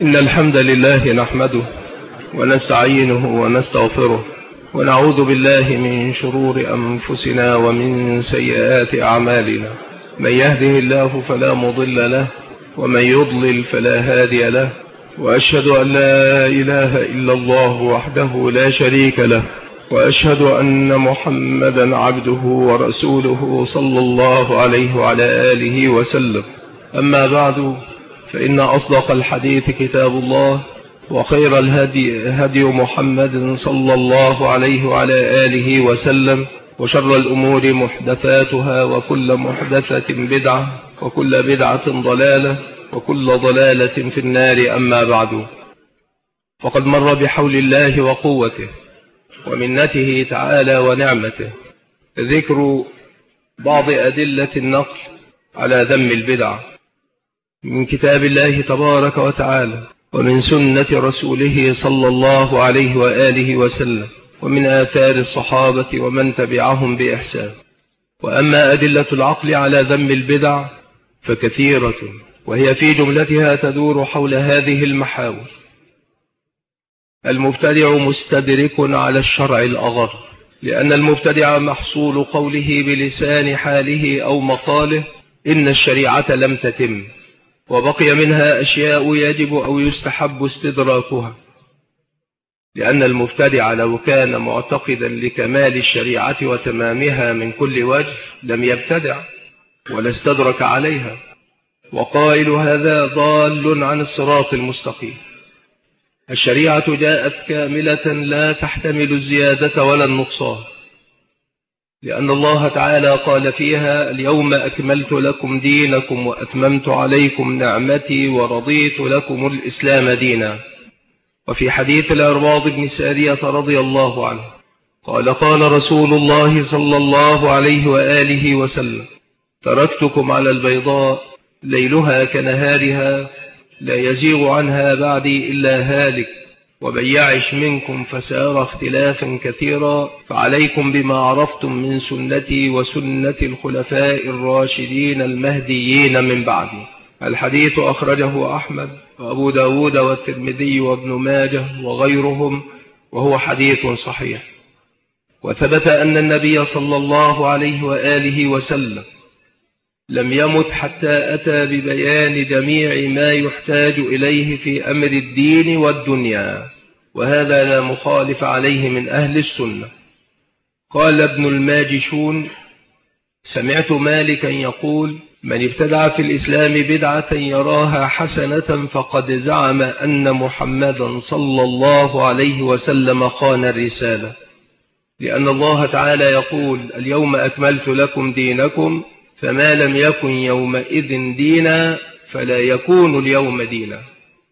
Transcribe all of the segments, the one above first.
إن الحمد لله نحمده ونستعينه ونستغفره ونعوذ بالله من شرور أنفسنا ومن سيئات أعمالنا. من يهده الله فلا مضل له ومن يضلل فلا هادي له، وأشهد أن لا إله إلا الله وحده لا شريك له، وأشهد أن محمدا عبده ورسوله صلى الله عليه وعلى آله وسلم. أما بعد، فإن أصدق الحديث كتاب الله، وخير الهدي هدي محمد صلى الله عليه وعلى آله وسلم، وشر الأمور محدثاتها، وكل محدثة بدعة، وكل بدعة ضلالة، وكل ضلالة في النار. أما بعد، فقد مر بحول الله وقوته ومنته تعالى ونعمته ذكر بعض أدلة النقل على ذم البدع من كتاب الله تبارك وتعالى، ومن سنة رسوله صلى الله عليه وآله وسلم، ومن آثار الصحابة ومن تبعهم بإحسان. وأما أدلة العقل على ذم البدع فكثيرة، وهي في جملتها تدور حول هذه المحاور. المبتدع مستدرك على الشرع الأغر، لأن المبتدع محصول قوله بلسان حاله أو مقاله إن الشريعة لم تتم، وبقي منها أشياء يجب أو يستحب استدراكها، لأن المبتدع لو كان معتقدا لكمال الشريعة وتمامها من كل وجه لم يبتدع ولا استدرك عليها، وقائل هذا ضال عن الصراط المستقيم. الشريعة جاءت كاملة لا تحتمل الزيادة ولا النقصان، لأن الله تعالى قال فيها: اليوم أكملت لكم دينكم وأتممت عليكم نعمتي ورضيت لكم الإسلام دينا. وفي حديث العرباض بن سارية رضي الله عنه قال: قال رسول الله صلى الله عليه وآله وسلم: تركتكم على البيضاء ليلها كنهارها لا يزيغ عنها بعدي إلا هالك، ومن يعش منكم فسيرى اختلافا كثيرا، فعليكم بما عرفتم من سنتي وسنة الخلفاء الراشدين المهديين من بعدي. الحديث أخرجه أحمد وأبو داود والترمذي وابن ماجه وغيرهم، وهو حديث صحيح. وثبت أن النبي صلى الله عليه وآله وسلم لم يمت حتى أتى ببيان جميع ما يحتاج إليه في أمر الدين والدنيا، وهذا لا مخالف عليه من أهل السنة. قال ابن الماجشون: سمعت مالكا يقول: من ابتدع في الإسلام بدعة يراها حسنة فقد زعم أن محمدا صلى الله عليه وسلم خان الرسالة، لأن الله تعالى يقول: اليوم أكملت لكم دينكم، فما لم يكن يومئذ دينا فلا يكون اليوم دينا.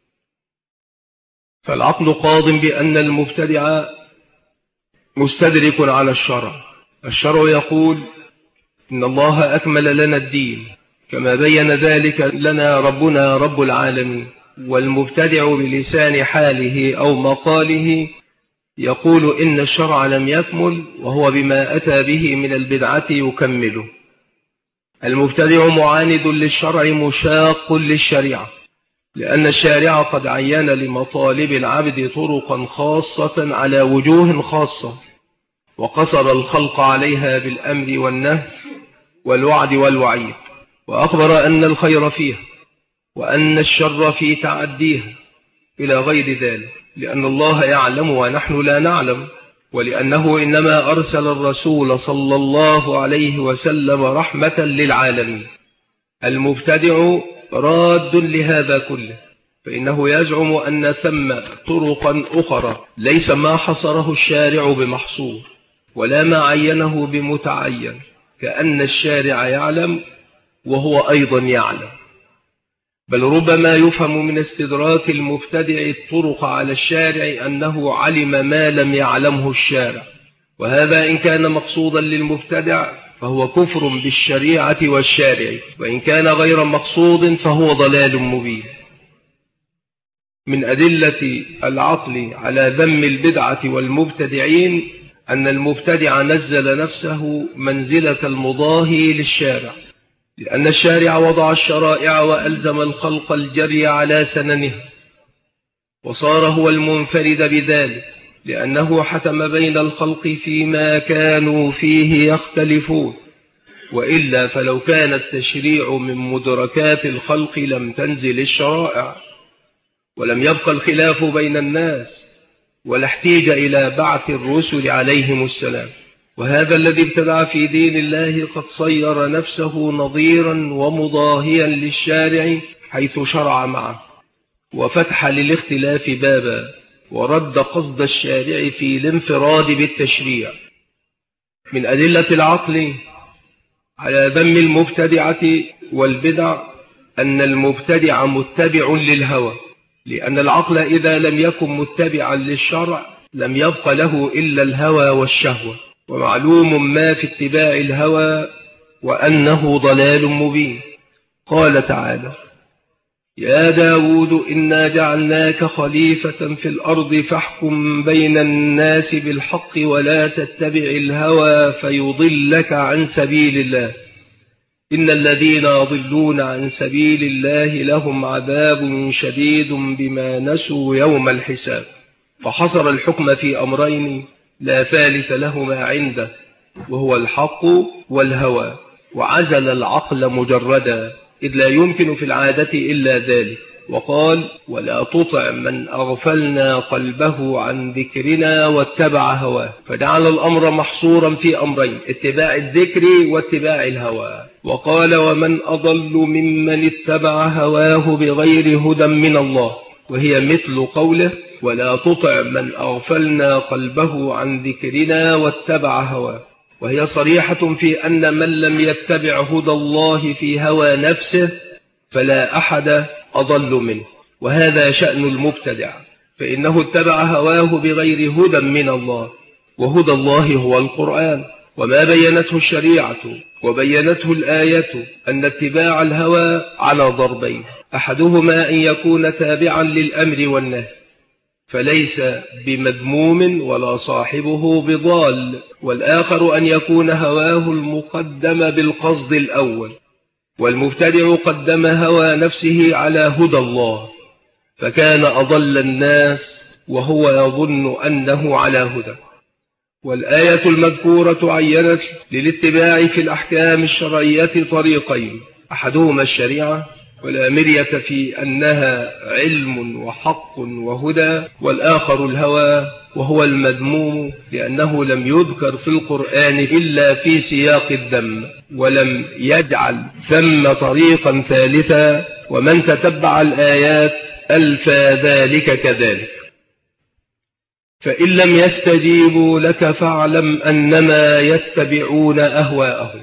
فالعقل قاض بأن المبتدع مستدرك على الشرع. الشرع يقول: إن الله أكمل لنا الدين كما بين ذلك لنا ربنا رب العالمين. والمبتدع بلسان حاله أو مقاله يقول إن الشرع لم يكمل، وهو بما أتى به من البدعة يكمله. المبتدع معاند للشرع مشاق للشريعة، لأن الشارع قد عين لمطالب العبد طرقا خاصة على وجوه خاصة، وقصر الخلق عليها بالأمر والنهي والوعد والوعيد، وأخبر أن الخير فيها وأن الشر في تعديها إلى غير ذلك، لأن الله يعلم ونحن لا نعلم، ولأنه إنما أرسل الرسول صلى الله عليه وسلم رحمة للعالمين. المبتدع راد لهذا كله، فإنه يزعم أن ثم طرقا أخرى ليس ما حصره الشارع بمحصور ولا ما عينه بمتعين، كأن الشارع يعلم وهو أيضا يعلم. بل ربما يفهم من استدراك المبتدع الطرق على الشارع أنه علم ما لم يعلمه الشارع، وهذا إن كان مقصودا للمبتدع فهو كفر بالشريعة والشارع، وإن كان غير مقصود فهو ضلال مبين. من أدلة العقل على ذم البدعة والمبتدعين أن المبتدع نزل نفسه منزلة المضاهي للشارع، لأن الشارع وضع الشرائع وألزم الخلق الجري على سننها، وصار هو المنفرد بذلك، لأنه حتم بين الخلق فيما كانوا فيه يختلفون، وإلا فلو كان التشريع من مدركات الخلق لم تنزل الشرائع، ولم يبقى الخلاف بين الناس، ولا احتيج إلى بعث الرسل عليهم السلام. وهذا الذي ابتدع في دين الله قد صير نفسه نظيرا ومضاهيا للشارع حيث شرع معه، وفتح للاختلاف بابا، ورد قصد الشارع في الانفراد بالتشريع. من أدلة العقل على ذم المبتدعة والبدع أن المبتدع متبع للهوى، لأن العقل إذا لم يكن متبعا للشرع لم يبق له إلا الهوى والشهوة، ومعلوم ما في اتباع الهوى وأنه ضلال مبين. قال تعالى: يا داود إنا جعلناك خليفة في الأرض فاحكم بين الناس بالحق ولا تتبع الهوى فيضلك عن سبيل الله إن الذين يضلون عن سبيل الله لهم عذاب شديد بما نسوا يوم الحساب. فحصر الحكم في أمرين لا ثالث لهما عنده، وهو الحق والهوى، وعزل العقل مجردا، إذ لا يمكن في العادة إلا ذلك. وقال: ولا تطع من أغفلنا قلبه عن ذكرنا واتبع هواه. فجعل الأمر محصورا في أمرين: اتباع الذكر واتباع الهوى. وقال: ومن أضل ممن اتبع هواه بغير هدى من الله، وهي مثل قوله: ولا تطع من أغفلنا قلبه عن ذكرنا واتبع هواه، وهي صريحة في أن من لم يتبع هدى الله في هوى نفسه فلا أحد أضل منه. وهذا شأن المبتدع، فإنه اتبع هواه بغير هدى من الله، وهدى الله هو القرآن، وما بينته الشريعة وبينته الآية أن اتباع الهوى على ضربين: أحدهما أن يكون تابعا للأمر والنهي فليس بمذموم ولا صاحبه بضال، والآخر أن يكون هواه المقدم بالقصد الأول، والمبتدع قدم هوى نفسه على هدى الله فكان أضل الناس وهو يظن أنه على هدى. والآية المذكورة عينت للاتباع في الأحكام الشرعية طريقين: أحدهما الشريعة والأمرية في أنها علم وحق وهدى، والآخر الهوى وهو المذموم لأنه لم يذكر في القرآن إلا في سياق الذم، ولم يجعل ثم طريقا ثالثا، ومن تتبع الآيات ألفى ذلك كذلك. فإن لم يستجيبوا لك فاعلم أنما يتبعون أهواءهم.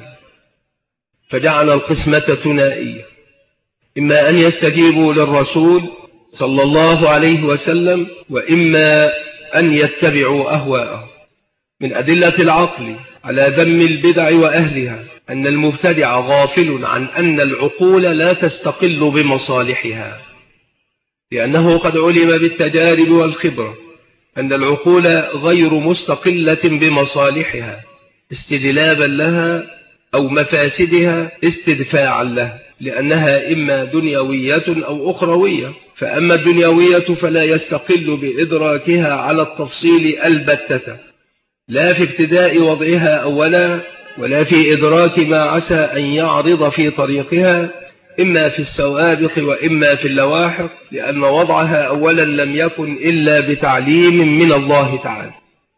فجعل القسمة ثنائية: إما أن يستجيبوا للرسول صلى الله عليه وسلم، وإما أن يتبعوا أهواءهم. من أدلة العقل على ذم البدع وأهلها أن المبتدع غافل عن أن العقول لا تستقل بمصالحها، لأنه قد علم بالتجارب والخبرة أن العقول غير مستقلة بمصالحها استجلابا لها أو مفاسدها استدفاعا لها، لأنها إما دنيوية أو أخروية. فأما الدنيوية فلا يستقل بإدراكها على التفصيل البتة، لا في ابتداء وضعها أولا، ولا في إدراك ما عسى أن يعرض في طريقها، إما في السوابق وإما في اللواحق، لأن وضعها أولا لم يكن إلا بتعليم من الله تعالى.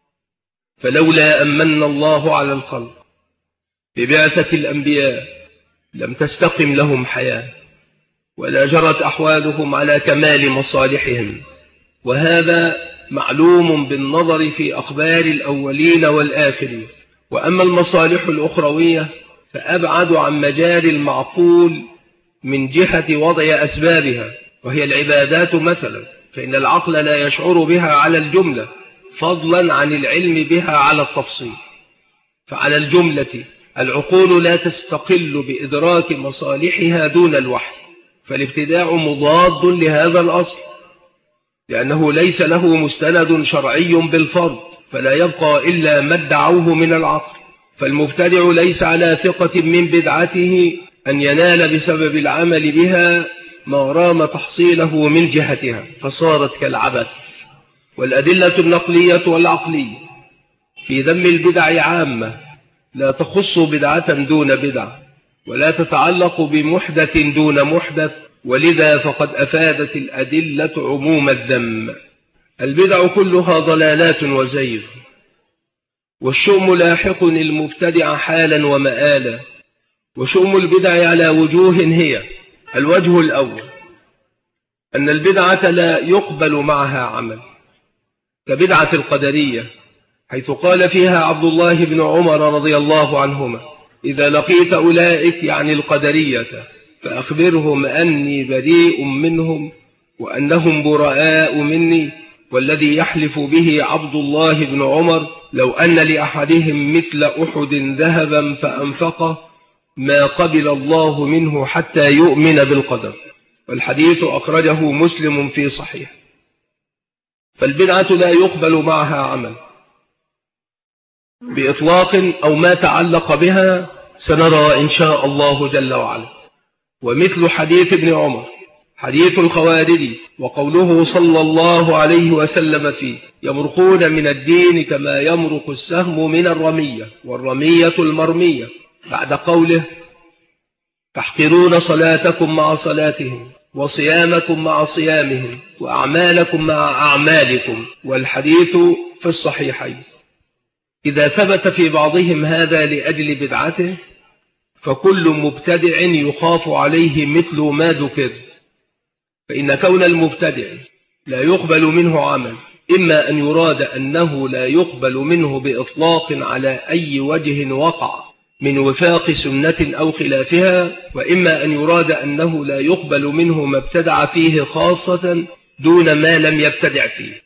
فلولا أمن الله على الخلق ببعثة الأنبياء لم تستقم لهم حياة، ولا جرت أحوالهم على كمال مصالحهم، وهذا معلوم بالنظر في أخبار الأولين والآخرين. وأما المصالح الأخروية فأبعد عن مجال المعقول من جهة وضع أسبابها، وهي العبادات مثلا، فإن العقل لا يشعر بها على الجملة فضلا عن العلم بها على التفصيل. فعلى الجملة العقول لا تستقل بإدراك مصالحها دون الوحي، فالابتداع مضاد لهذا الأصل، لأنه ليس له مستند شرعي بالفرض، فلا يبقى إلا ما ادعوه من العقل. فالمبتدع ليس على ثقة من بدعته أن ينال بسبب العمل بها ما رام تحصيله من جهتها فصارت كالعبث. والأدلة النقلية والعقلية في ذم البدع عامة لا تخص بدعة دون بدعة ولا تتعلق بمحدث دون محدث، ولذا فقد أفادت الأدلة عموم الذم. البدع كلها ضلالات وزيغ، والشؤم لاحق المبتدع حالا ومآلا. وشؤم البدع على وجوه هي: الوجه الأول أن البدعة لا يقبل معها عمل، كبدعة القدرية، حيث قال فيها عبد الله بن عمر رضي الله عنهما: إذا لقيت أولئك يعني القدرية فأخبرهم أني بريء منهم وأنهم براء مني، والذي يحلف به عبد الله بن عمر لو أن لأحدهم مثل أحد ذهبا فأنفقه ما قبل الله منه حتى يؤمن بالقدر. والحديث أخرجه مسلم في صحيح. فالبدعة لا يقبل معها عمل بإطلاق أو ما تعلق بها، سنرى إن شاء الله جل وعلا. ومثل حديث ابن عمر حديث الخوارج، وقوله صلى الله عليه وسلم فيه: يمرقون من الدين كما يمرق السهم من الرمية، والرمية المرمية، بعد قوله: تحقرون صلاتكم مع صلاتهم، وصيامكم مع صيامهم، وأعمالكم مع أعمالكم. والحديث في الصحيحين. إذا ثبت في بعضهم هذا لأجل بدعته فكل مبتدع يخاف عليه مثل ما ذكر. فإن كون المبتدع لا يقبل منه عمل إما أن يراد أنه لا يقبل منه بإطلاق على أي وجه وقع من وفاق سنة أو خلافها، وإما أن يراد أنه لا يقبل منه ما ابتدع فيه خاصة دون ما لم يبتدع فيه.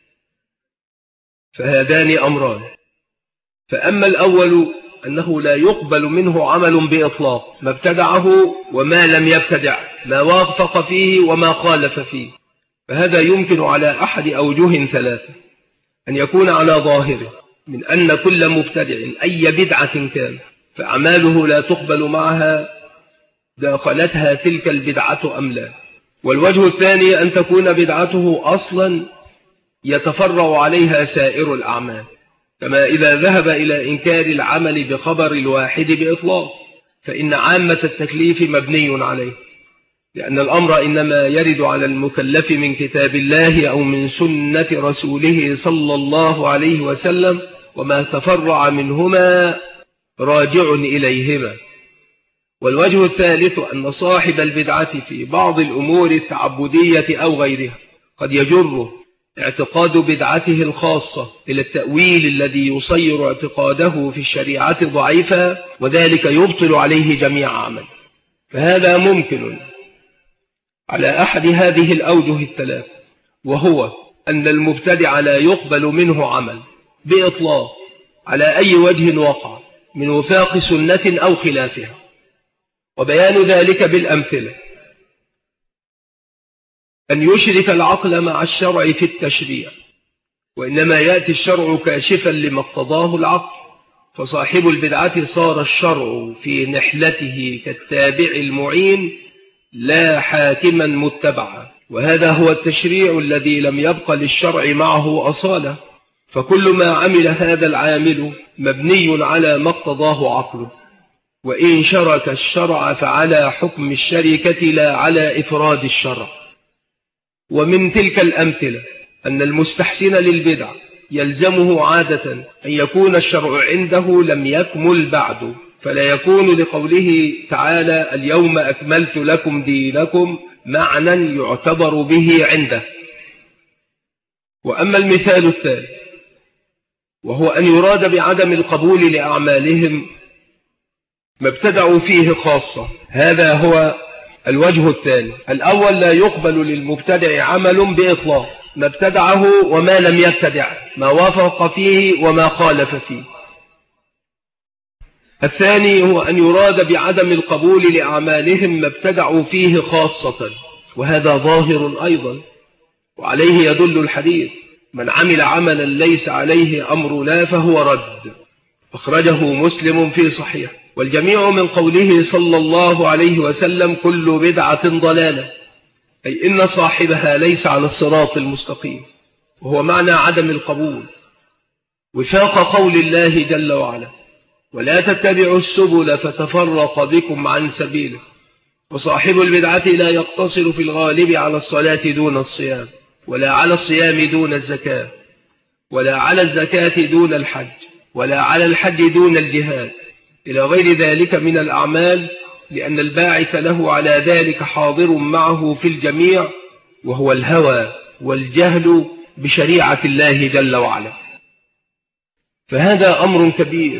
فهذان أمران: فأما الأول أنه لا يقبل منه عمل بإطلاق ما ابتدعه وما لم يبتدع، ما وافق فيه وما خالف فيه، فهذا يمكن على أحد أوجه ثلاثة: أن يكون على ظاهره من أن كل مبتدع أي بدعة كان فأعماله لا تقبل معها داخلتها تلك البدعة أم لا. والوجه الثاني أن تكون بدعته أصلا يتفرع عليها سائر الأعمال، كما إذا ذهب إلى إنكار العمل بخبر الواحد بإطلاق فإن عامة التكليف مبني عليه، لأن الأمر إنما يرد على المكلف من كتاب الله أو من سنة رسوله صلى الله عليه وسلم، وما تفرع منهما راجع إليهما. والوجه الثالث أن صاحب البدعة في بعض الأمور التعبدية أو غيرها قد يجره اعتقاد بدعته الخاصة إلى التأويل الذي يصير اعتقاده في الشريعة ضعيفا، وذلك يبطل عليه جميع عمل. فهذا ممكن على أحد هذه الأوجه الثلاث، وهو أن المبتدع لا يقبل منه عمل بإطلاق على أي وجه وقع من وفاق سنة أو خلافها. وبيان ذلك بالأمثلة: أن يشرك العقل مع الشرع في التشريع، وإنما يأتي الشرع كاشفا لما اقتضاه العقل، فصاحب البدعة صار الشرع في نحلته كالتابع المعين لا حاكما متبعا، وهذا هو التشريع الذي لم يبق للشرع معه أصالة. فكل ما عمل هذا العامل مبني على ما اقتضاه عقله، وإن شرك الشرع فعلى حكم الشركة لا على إفراد الشرع. ومن تلك الأمثلة أن المستحسن للبدع يلزمه عادة أن يكون الشرع عنده لم يكمل بعد، فلا يكون لقوله تعالى: اليوم أكملت لكم دينكم معنى يعتبر به عنده. وأما المثال الثالث وهو أن يراد بعدم القبول لأعمالهم ما ابتدعوا فيه خاصة، هذا هو الوجه الثاني. الأول: لا يقبل للمبتدع عمل بإطلاق ما ابتدعه وما لم يبتدع، ما وافق فيه وما خالف فيه. الثاني هو أن يراد بعدم القبول لأعمالهم ما ابتدعوا فيه خاصة، وهذا ظاهر أيضا، وعليه يدل الحديث: من عمل عملا ليس عليه أمرنا فهو رد، أخرجه مسلم في صحيح. والجميع من قوله صلى الله عليه وسلم: كل بدعة ضلالة، أي إن صاحبها ليس على الصراط المستقيم، وهو معنى عدم القبول وفاق قول الله جل وعلا: ولا تتبعوا السبل فتفرق بكم عن سبيله. وصاحب البدعة لا يقتصر في الغالب على الصلاة دون الصيام، ولا على الصيام دون الزكاة، ولا على الزكاة دون الحج، ولا على الحج دون الجهاد، إلى غير ذلك من الأعمال، لأن الباعث له على ذلك حاضر معه في الجميع، وهو الهوى والجهل بشريعة الله جل وعلا. فهذا أمر كبير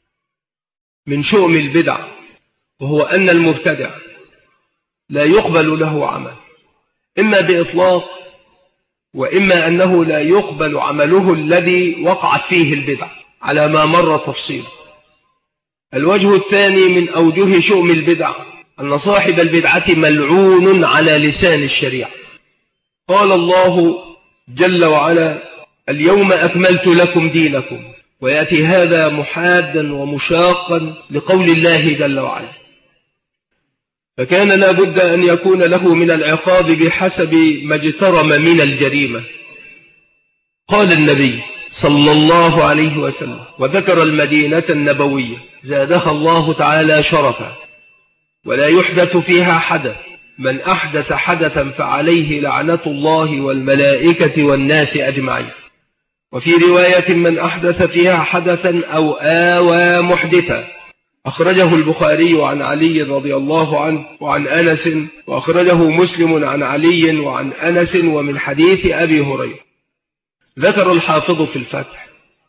من شؤم البدع، وهو أن المبتدع لا يقبل له عمل، إما بإطلاق، وإما أنه لا يقبل عمله الذي وقعت فيه البدع على ما مر تفصيله. الوجه الثاني من أوجه شؤم البدع أن صاحب البدعة ملعون على لسان الشريعة. قال الله جل وعلا: اليوم أكملت لكم دينكم، ويأتي هذا محادا ومشاقا لقول الله جل وعلا، فكان لا بد أن يكون له من العقاب بحسب ما اجترم من الجريمة. قال النبي صلى الله عليه وسلم وذكر المدينة النبوية زادها الله تعالى شرفا: ولا يحدث فيها حدث، من أحدث حدثا فعليه لعنة الله والملائكة والناس أجمعين. وفي رواية: من أحدث فيها حدثا أو آوى محدثا. أخرجه البخاري عن علي رضي الله عنه وعن أنس، وأخرجه مسلم عن علي وعن أنس ومن حديث أبي هريرة. ذكر الحافظ في الفتح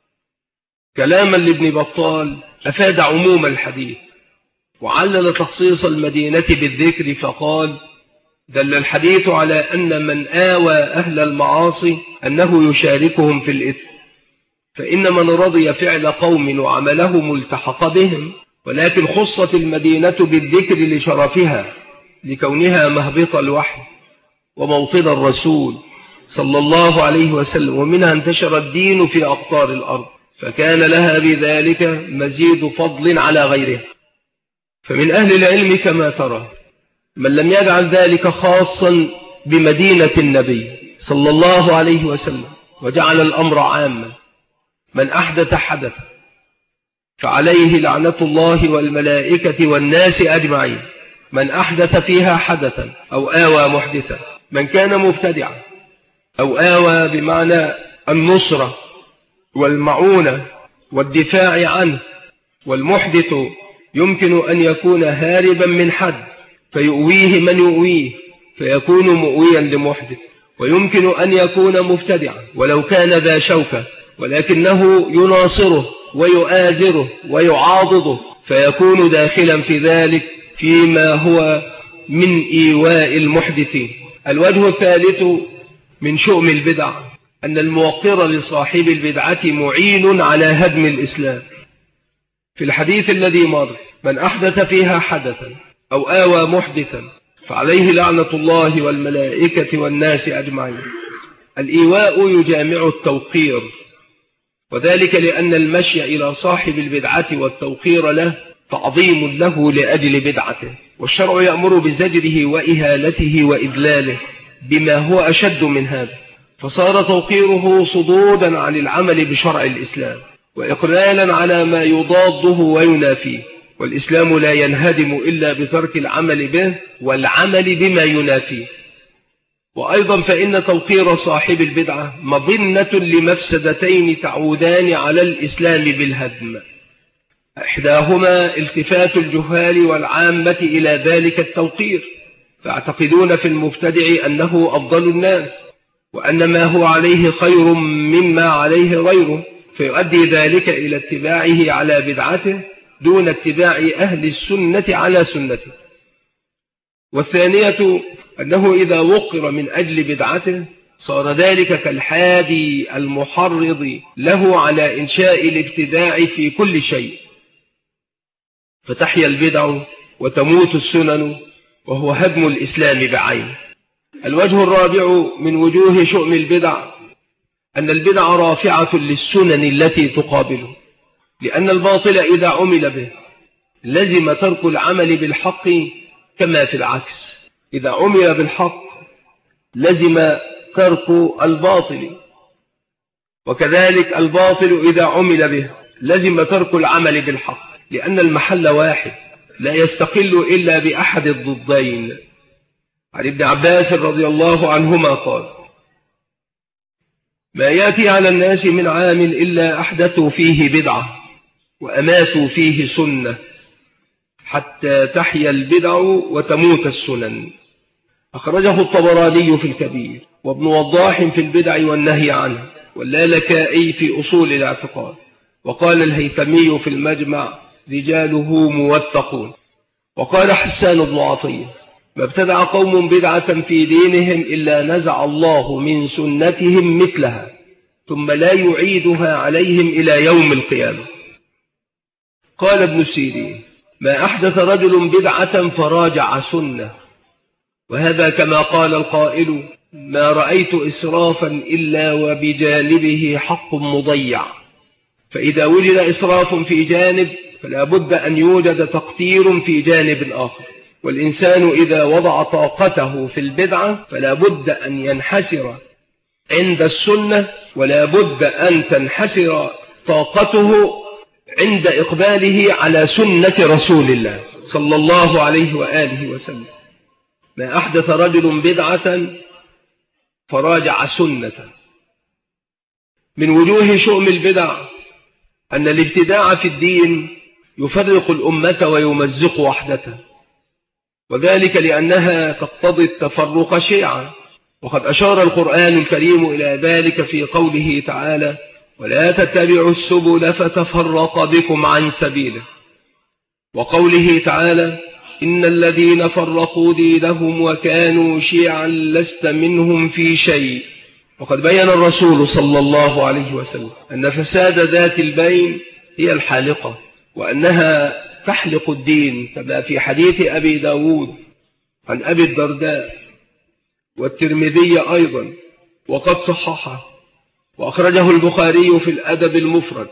كلاما لابن بطال أفاد عموم الحديث، وعلل تخصيص المدينة بالذكر فقال: دل الحديث على أن من آوى أهل المعاصي أنه يشاركهم في الإثم، فإن من رضي فعل قوم وعملهم التحق بهم، ولكن خصت المدينة بالذكر لشرفها، لكونها مهبط الوحي وموطن الرسول صلى الله عليه وسلم، ومنها انتشر الدين في أقطار الأرض، فكان لها بذلك مزيد فضل على غيرها. فمن أهل العلم كما ترى من لم يجعل ذلك خاصا بمدينة النبي صلى الله عليه وسلم، وجعل الأمر عاما: من أحدث حدثا فعليه لعنة الله والملائكة والناس أجمعين. من أحدث فيها حدثا أو آوى محدثا، من كان مبتدعا، أو آوى بمعنى النصرة والمعونة والدفاع عنه. والمحدث يمكن أن يكون هاربا من حد فيؤويه من يؤويه فيكون مؤويا لمحدث، ويمكن أن يكون مبتدعا ولو كان ذا شوكة، ولكنه يناصره ويؤازره ويعاضده، فيكون داخلا في ذلك فيما هو من إيواء المحدثين. الوجه الثالث من شؤم البدع أن الموقر لصاحب البدعة معين على هدم الإسلام. في الحديث الذي مر: من أحدث فيها حدثا أو آوى محدثا فعليه لعنة الله والملائكة والناس أجمعين. الإيواء يجامع التوقير، وذلك لأن المشي إلى صاحب البدعة والتوقير له تعظيم له لأجل بدعته، والشرع يأمر بزجره وإهالته وإذلاله بما هو أشد من هذا، فصار توقيره صدودا عن العمل بشرع الإسلام وإقلالا على ما يضاده وينافيه. والإسلام لا ينهدم إلا بترك العمل به والعمل بما ينافيه. وأيضا فإن توقير صاحب البدعة مظنة لمفسدتين تعودان على الإسلام بالهدم: إحداهما التفات الجهال والعامة إلى ذلك التوقير، فاعتقدون في المبتدع أنه أفضل الناس، وأن ما هو عليه خير مما عليه غيره، فيؤدي ذلك إلى اتباعه على بدعته دون اتباع أهل السنة على سنته. والثانية أنه إذا وقر من أجل بدعته صار ذلك كالحادي المحرض له على إنشاء الابتداع في كل شيء، فتحيا البدع وتموت السنن، وهو هدم الإسلام بعينه. الوجه الرابع من وجوه شؤم البدع أن البدع رافعة للسنن التي تقابله، لأن الباطل إذا عمل به لزم ترك العمل بالحق، كما في العكس إذا عمل بالحق لزم ترك الباطل، وكذلك الباطل إذا عمل به لزم ترك العمل بالحق، لأن المحل واحد لا يستقل إلا بأحد الضدين. عن ابن عباس رضي الله عنهما قال: ما يأتي على الناس من عام إلا أحدثوا فيه بدعة وأماتوا فيه سنة، حتى تحيا البدع وتموت السنن. أخرجه الطبراني في الكبير، وابن وضاح في البدع والنهي عنه، واللالكائي في أصول الاعتقاد، وقال الهيثمي في المجمع: رجاله موثقون. وقال حسان بن عطية: ما ابتدع قوم بدعة في دينهم إلا نزع الله من سنتهم مثلها ثم لا يعيدها عليهم إلى يوم القيامة. قال ابن سيرين: ما أحدث رجل بدعة فراجع سنة، وهذا كما قال القائل: ما رأيت إسرافا إلا وبجانبه حق مضيع. فإذا وجد إسراف في جانب فلا بد أن يوجد تقتير في جانب آخر، والإنسان إذا وضع طاقته في البدعة فلا بد أن ينحسر عند السنة، ولا بد أن تنحسر طاقته عند إقباله على سنة رسول الله صلى الله عليه وآله وسلم. ما أحدث رجل بدعة فراجع سنة. من وجوه شؤم البدع أن الابتداع في الدين يفرق الأمة ويمزق وحدتها، وذلك لأنها تقتضي التفرق شيعا، وقد أشار القرآن الكريم إلى ذلك في قوله تعالى: ولا تتبعوا السبل فتفرق بكم عن سبيله، وقوله تعالى: إن الذين فرقوا دينهم وكانوا شيعا لست منهم في شيء. وقد بين الرسول صلى الله عليه وسلم أن فساد ذات البين هي الحالقة، وأنها تحلق الدين، كما في حديث أبي داود عن أبي الدرداء والترمذي أيضا وقد صححه، وأخرجه البخاري في الأدب المفرد،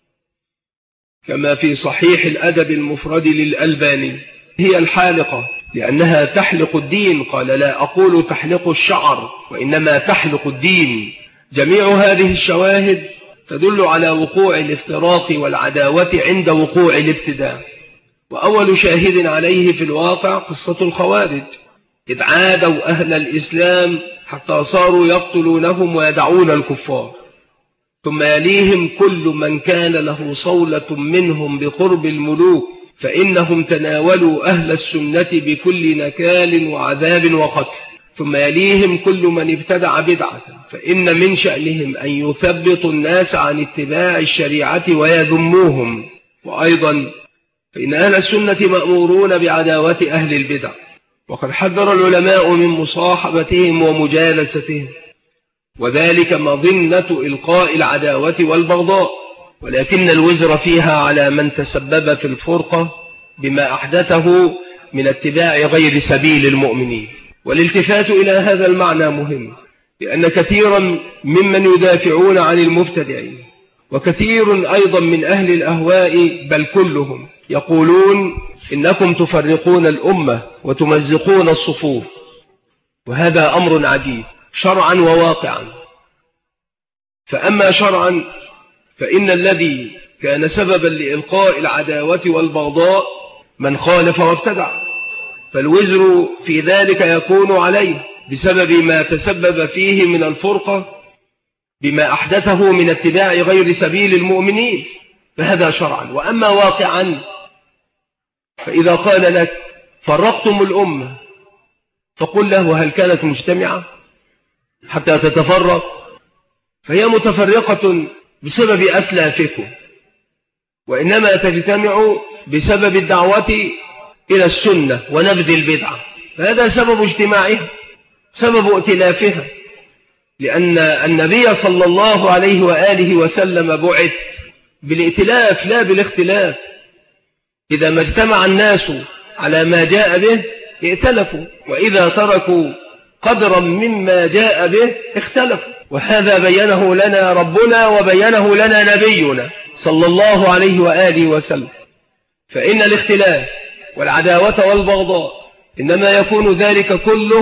كما في صحيح الأدب المفرد للألباني. هي الحالقة لأنها تحلق الدين، قال: لا أقول تحلق الشعر، وإنما تحلق الدين. جميع هذه الشواهد تدل على وقوع الافتراق والعداوة عند وقوع الابتداع. وأول شاهد عليه في الواقع قصة الخوارج، إذ عادوا أهل الإسلام حتى صاروا يقتلونهم ويدعون الكفار، ثم يليهم كل من كان له صولة منهم بقرب الملوك، فإنهم تناولوا أهل السنة بكل نكال وعذاب وقتل، ثم يليهم كل من ابتدع بدعة، فإن من شأنهم أن يثبطوا الناس عن اتباع الشريعة ويذموهم. وأيضا فإن أهل السنة مأمورون بعداوة أهل البدع، وقد حذر العلماء من مصاحبتهم ومجالستهم، وذلك مظنة إلقاء العداوة والبغضاء، ولكن الوزر فيها على من تسبب في الفرقة بما أحدثه من اتباع غير سبيل المؤمنين. والالتفات إلى هذا المعنى مهم، لأن كثيرا ممن يدافعون عن المبتدعين وكثير أيضا من أهل الأهواء بل كلهم يقولون: إنكم تفرقون الأمة وتمزقون الصفوف، وهذا أمر عجيب شرعا وواقعا. فأما شرعا فإن الذي كان سببا لإلقاء العداوة والبغضاء من خالف وابتدع، فالوزر في ذلك يكون عليه بسبب ما تسبب فيه من الفرقة بما أحدثه من اتباع غير سبيل المؤمنين، فهذا شرعا. وأما واقعا فإذا قال لك: فرقتم الأمة، فقل له: هل كانت مجتمعة حتى تتفرق؟ فهي متفرقة بسبب أسلافكم، وإنما تجتمع بسبب الدعوة إلى السنة ونبذ البدعة، فهذا سبب اجتماعها، سبب ائتلافها، لأن النبي صلى الله عليه وآله وسلم بعث بالائتلاف لا بالاختلاف. إذا ما اجتمع الناس على ما جاء به ائتلفوا، وإذا تركوا قدرا مما جاء به اختلفوا، وهذا بينه لنا ربنا وبينه لنا نبينا صلى الله عليه وآله وسلم. فإن الاختلاف والعداوة والبغضاء إنما يكون ذلك كله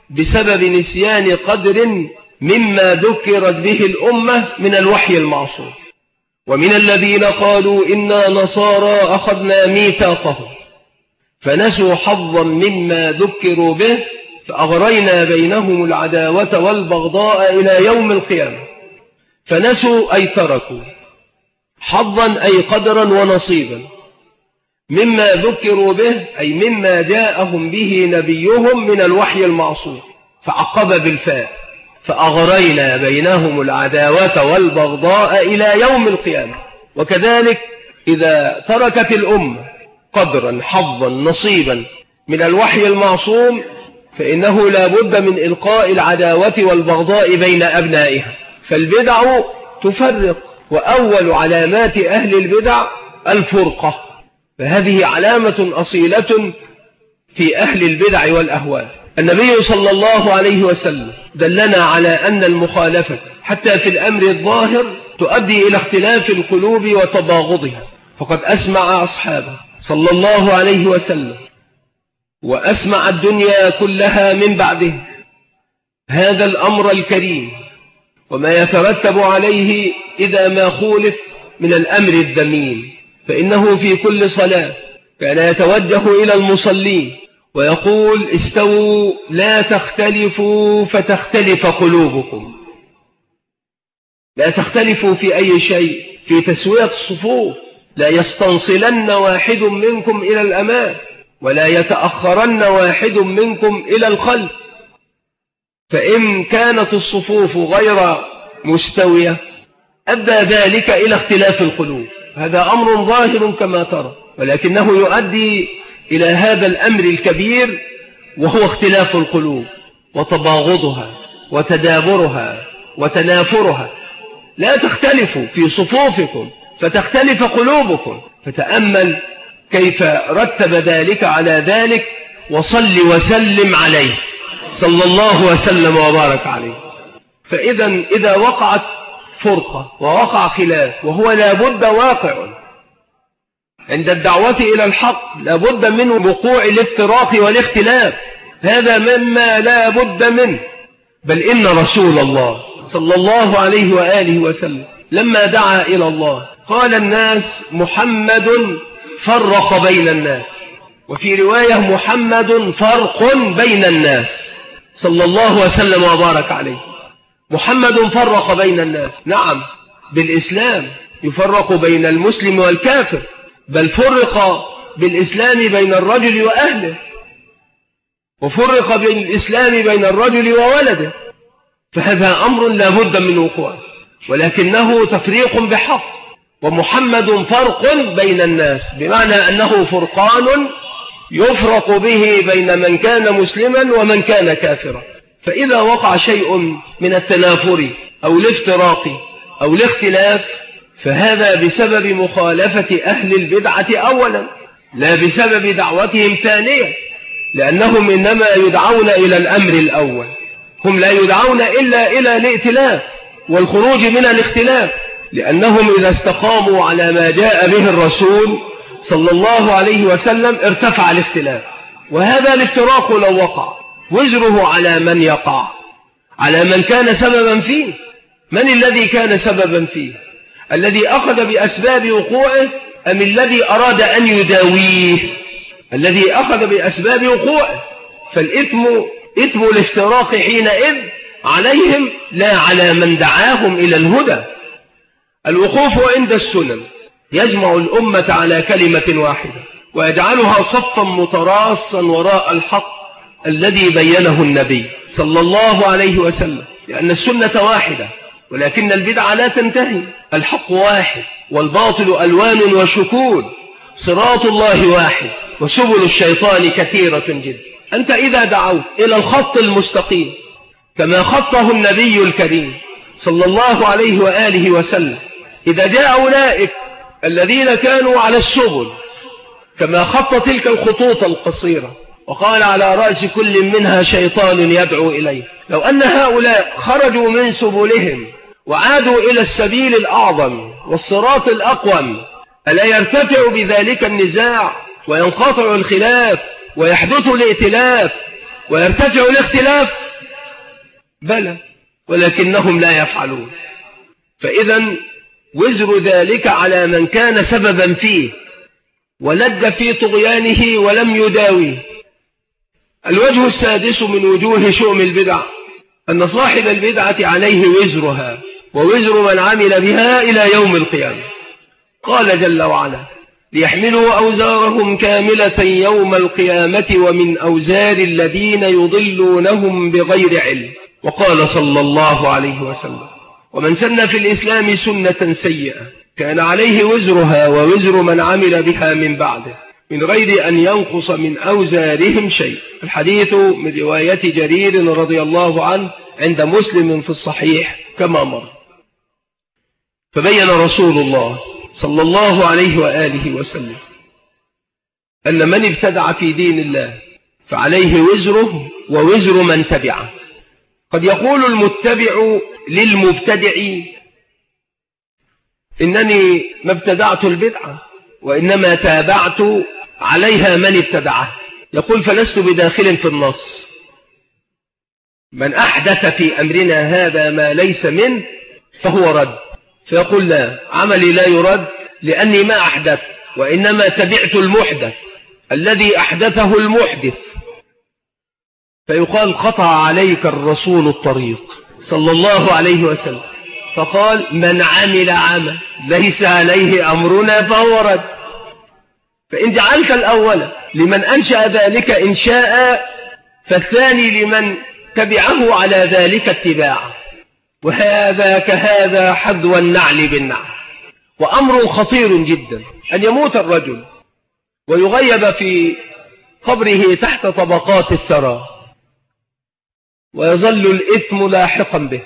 بسبب نسيان قدر مما ذكرت به الأمة من الوحي المعصوم. ومن الذين قالوا إنا نصارى أخذنا ميثاقهم فنسوا حظا مما ذكروا به فأغرينا بينهم العداوة والبغضاء إلى يوم القيامة. فنسوا أي تركوا، حظا أي قدرا ونصيبا، مما ذكروا به أي مما جاءهم به نبيهم من الوحي المعصوم، فعقب بالفاء فأغرينا بينهم العداوة والبغضاء إلى يوم القيامة. وكذلك إذا تركت الأمة قدرا حظا نصيبا من الوحي المعصوم فإنه لا بد من إلقاء العداوة والبغضاء بين أبنائها. فالبدع تفرق، وأول علامات أهل البدع الفرقة، فهذه علامة أصيلة في أهل البدع والأهواء. النبي صلى الله عليه وسلم دلنا على أن المخالفة حتى في الأمر الظاهر تؤدي إلى اختلاف القلوب وتباغضها، فقد أسمع أصحابه صلى الله عليه وسلم وأسمع الدنيا كلها من بعده هذا الأمر الكريم وما يترتب عليه إذا ما خولف من الأمر الذميم. فإنه في كل صلاة كان يتوجه إلى المصلين ويقول استووا لا تختلفوا فتختلف قلوبكم. لا تختلفوا في أي شيء، في تسوية الصفوف، لا يستنصلن واحد منكم إلى الأمام ولا يتأخرن واحد منكم إلى الخلف، فإن كانت الصفوف غير مستوية أدى ذلك إلى اختلاف القلوب. هذا أمر ظاهر كما ترى، ولكنه يؤدي إلى هذا الأمر الكبير وهو اختلاف القلوب وتباغضها وتدابرها وتنافرها. لا تختلفوا في صفوفكم فتختلف قلوبكم. فتأمل كيف رتب ذلك على ذلك، وصل وسلم عليه صلى الله وسلم وبارك عليه. إذا وقعت فرقة ووقع خلاف، وهو لابد واقع عند الدعوة إلى الحق، لابد من وقوع الافتراق والاختلاف، هذا مما لا بد منه. بل إن رسول الله صلى الله عليه وآله وسلم لما دعا إلى الله قال الناس محمد فرق بين الناس، وفي رواية محمد فرق بين الناس صلى الله وسلم وبارك عليه. محمد فرق بين الناس، نعم بالإسلام يفرق بين المسلم والكافر، بل فرق بالإسلام بين الرجل وأهله، وفرق بالإسلام بين الرجل وولده، فهذا أمر لا بد من وقوعه، ولكنه تفريق بحق. ومحمد فرق بين الناس بمعنى أنه فرقان يفرق به بين من كان مسلما ومن كان كافرا. فإذا وقع شيء من التنافر أو الافتراق أو الاختلاف فهذا بسبب مخالفة أهل البدعة أولا، لا بسبب دعوتهم ثانيا، لأنهم إنما يدعون إلى الأمر الأول، هم لا يدعون إلا إلى الائتلاف والخروج من الاختلاف، لأنهم إذا استقاموا على ما جاء به الرسول صلى الله عليه وسلم ارتفع الاختلاف. وهذا الافتراق لو وقع وزره على من يقع، على من كان سببا فيه. من الذي كان سببا فيه؟ الذي أخذ بأسباب وقوعه أم الذي أراد أن يداويه؟ الذي أخذ بأسباب وقوعه. فالإثم إثم الافتراق حينئذ عليهم لا على من دعاهم إلى الهدى. الوقوف عند السنن يجمع الأمة على كلمة واحدة ويجعلها صفا متراصا وراء الحق الذي بينه النبي صلى الله عليه وسلم، لأن السنة واحدة ولكن البدعة لا تنتهي. الحق واحد والباطل ألوان وشكول، صراط الله واحد وسبل الشيطان كثيرة جدا. أنت إذا دعوت إلى الخط المستقيم كما خطه النبي الكريم صلى الله عليه وآله وسلم، إذا جاء أولئك الذين كانوا على السبل كما خط تلك الخطوط القصيرة وقال على رأس كل منها شيطان يدعو إليه، لو أن هؤلاء خرجوا من سبلهم وعادوا إلى السبيل الأعظم والصراط الأقوم، ألا يرتفع بذلك النزاع وينقطع الخلاف ويحدث الائتلاف ويرتفع الاختلاف؟ بلى، ولكنهم لا يفعلون. فإذا وزر ذلك على من كان سببا فيه ولج في طغيانه ولم يداويه. الوجه السادس من وجوه شؤم البدع أن صاحب البدعة عليه وزرها ووزر من عمل بها إلى يوم القيامة. قال جل وعلا: ليحملوا أوزارهم كاملة يوم القيامة ومن أوزار الذين يضلونهم بغير علم. وقال صلى الله عليه وسلم: ومن سن في الإسلام سنة سيئة كان عليه وزرها ووزر من عمل بها من بعده من غير أن ينقص من أوزارهم شيء. الحديث من رواية جرير رضي الله عنه عند مسلم في الصحيح كما مر. فبين رسول الله صلى الله عليه وآله وسلم أن من ابتدع في دين الله فعليه وزره ووزر من تبعه. قد يقول المتبع للمبتدع: إنني ما ابتدعت البدعة وإنما تابعت عليها من ابتدعه. يقول: فلست بداخل في النص، من أحدث في أمرنا هذا ما ليس منه فهو رد. فيقول: لا، عملي لا يرد لأني ما أحدث وإنما تبعت المحدث الذي أحدثه المحدث. فيقال: قطع عليك الرسول الطريق صلى الله عليه وسلم، فقال: من عمل عمل ليس عليه أمرنا فهو رد. فإن جعلت الأول لمن أنشأ ذلك إنشاء فالثاني لمن تبعه على ذلك اتباعا، وهذا كهذا حذو النعل بالنعل. وأمر خطير جدا أن يموت الرجل ويغيب في قبره تحت طبقات الثرى ويظل الإثم لاحقا به،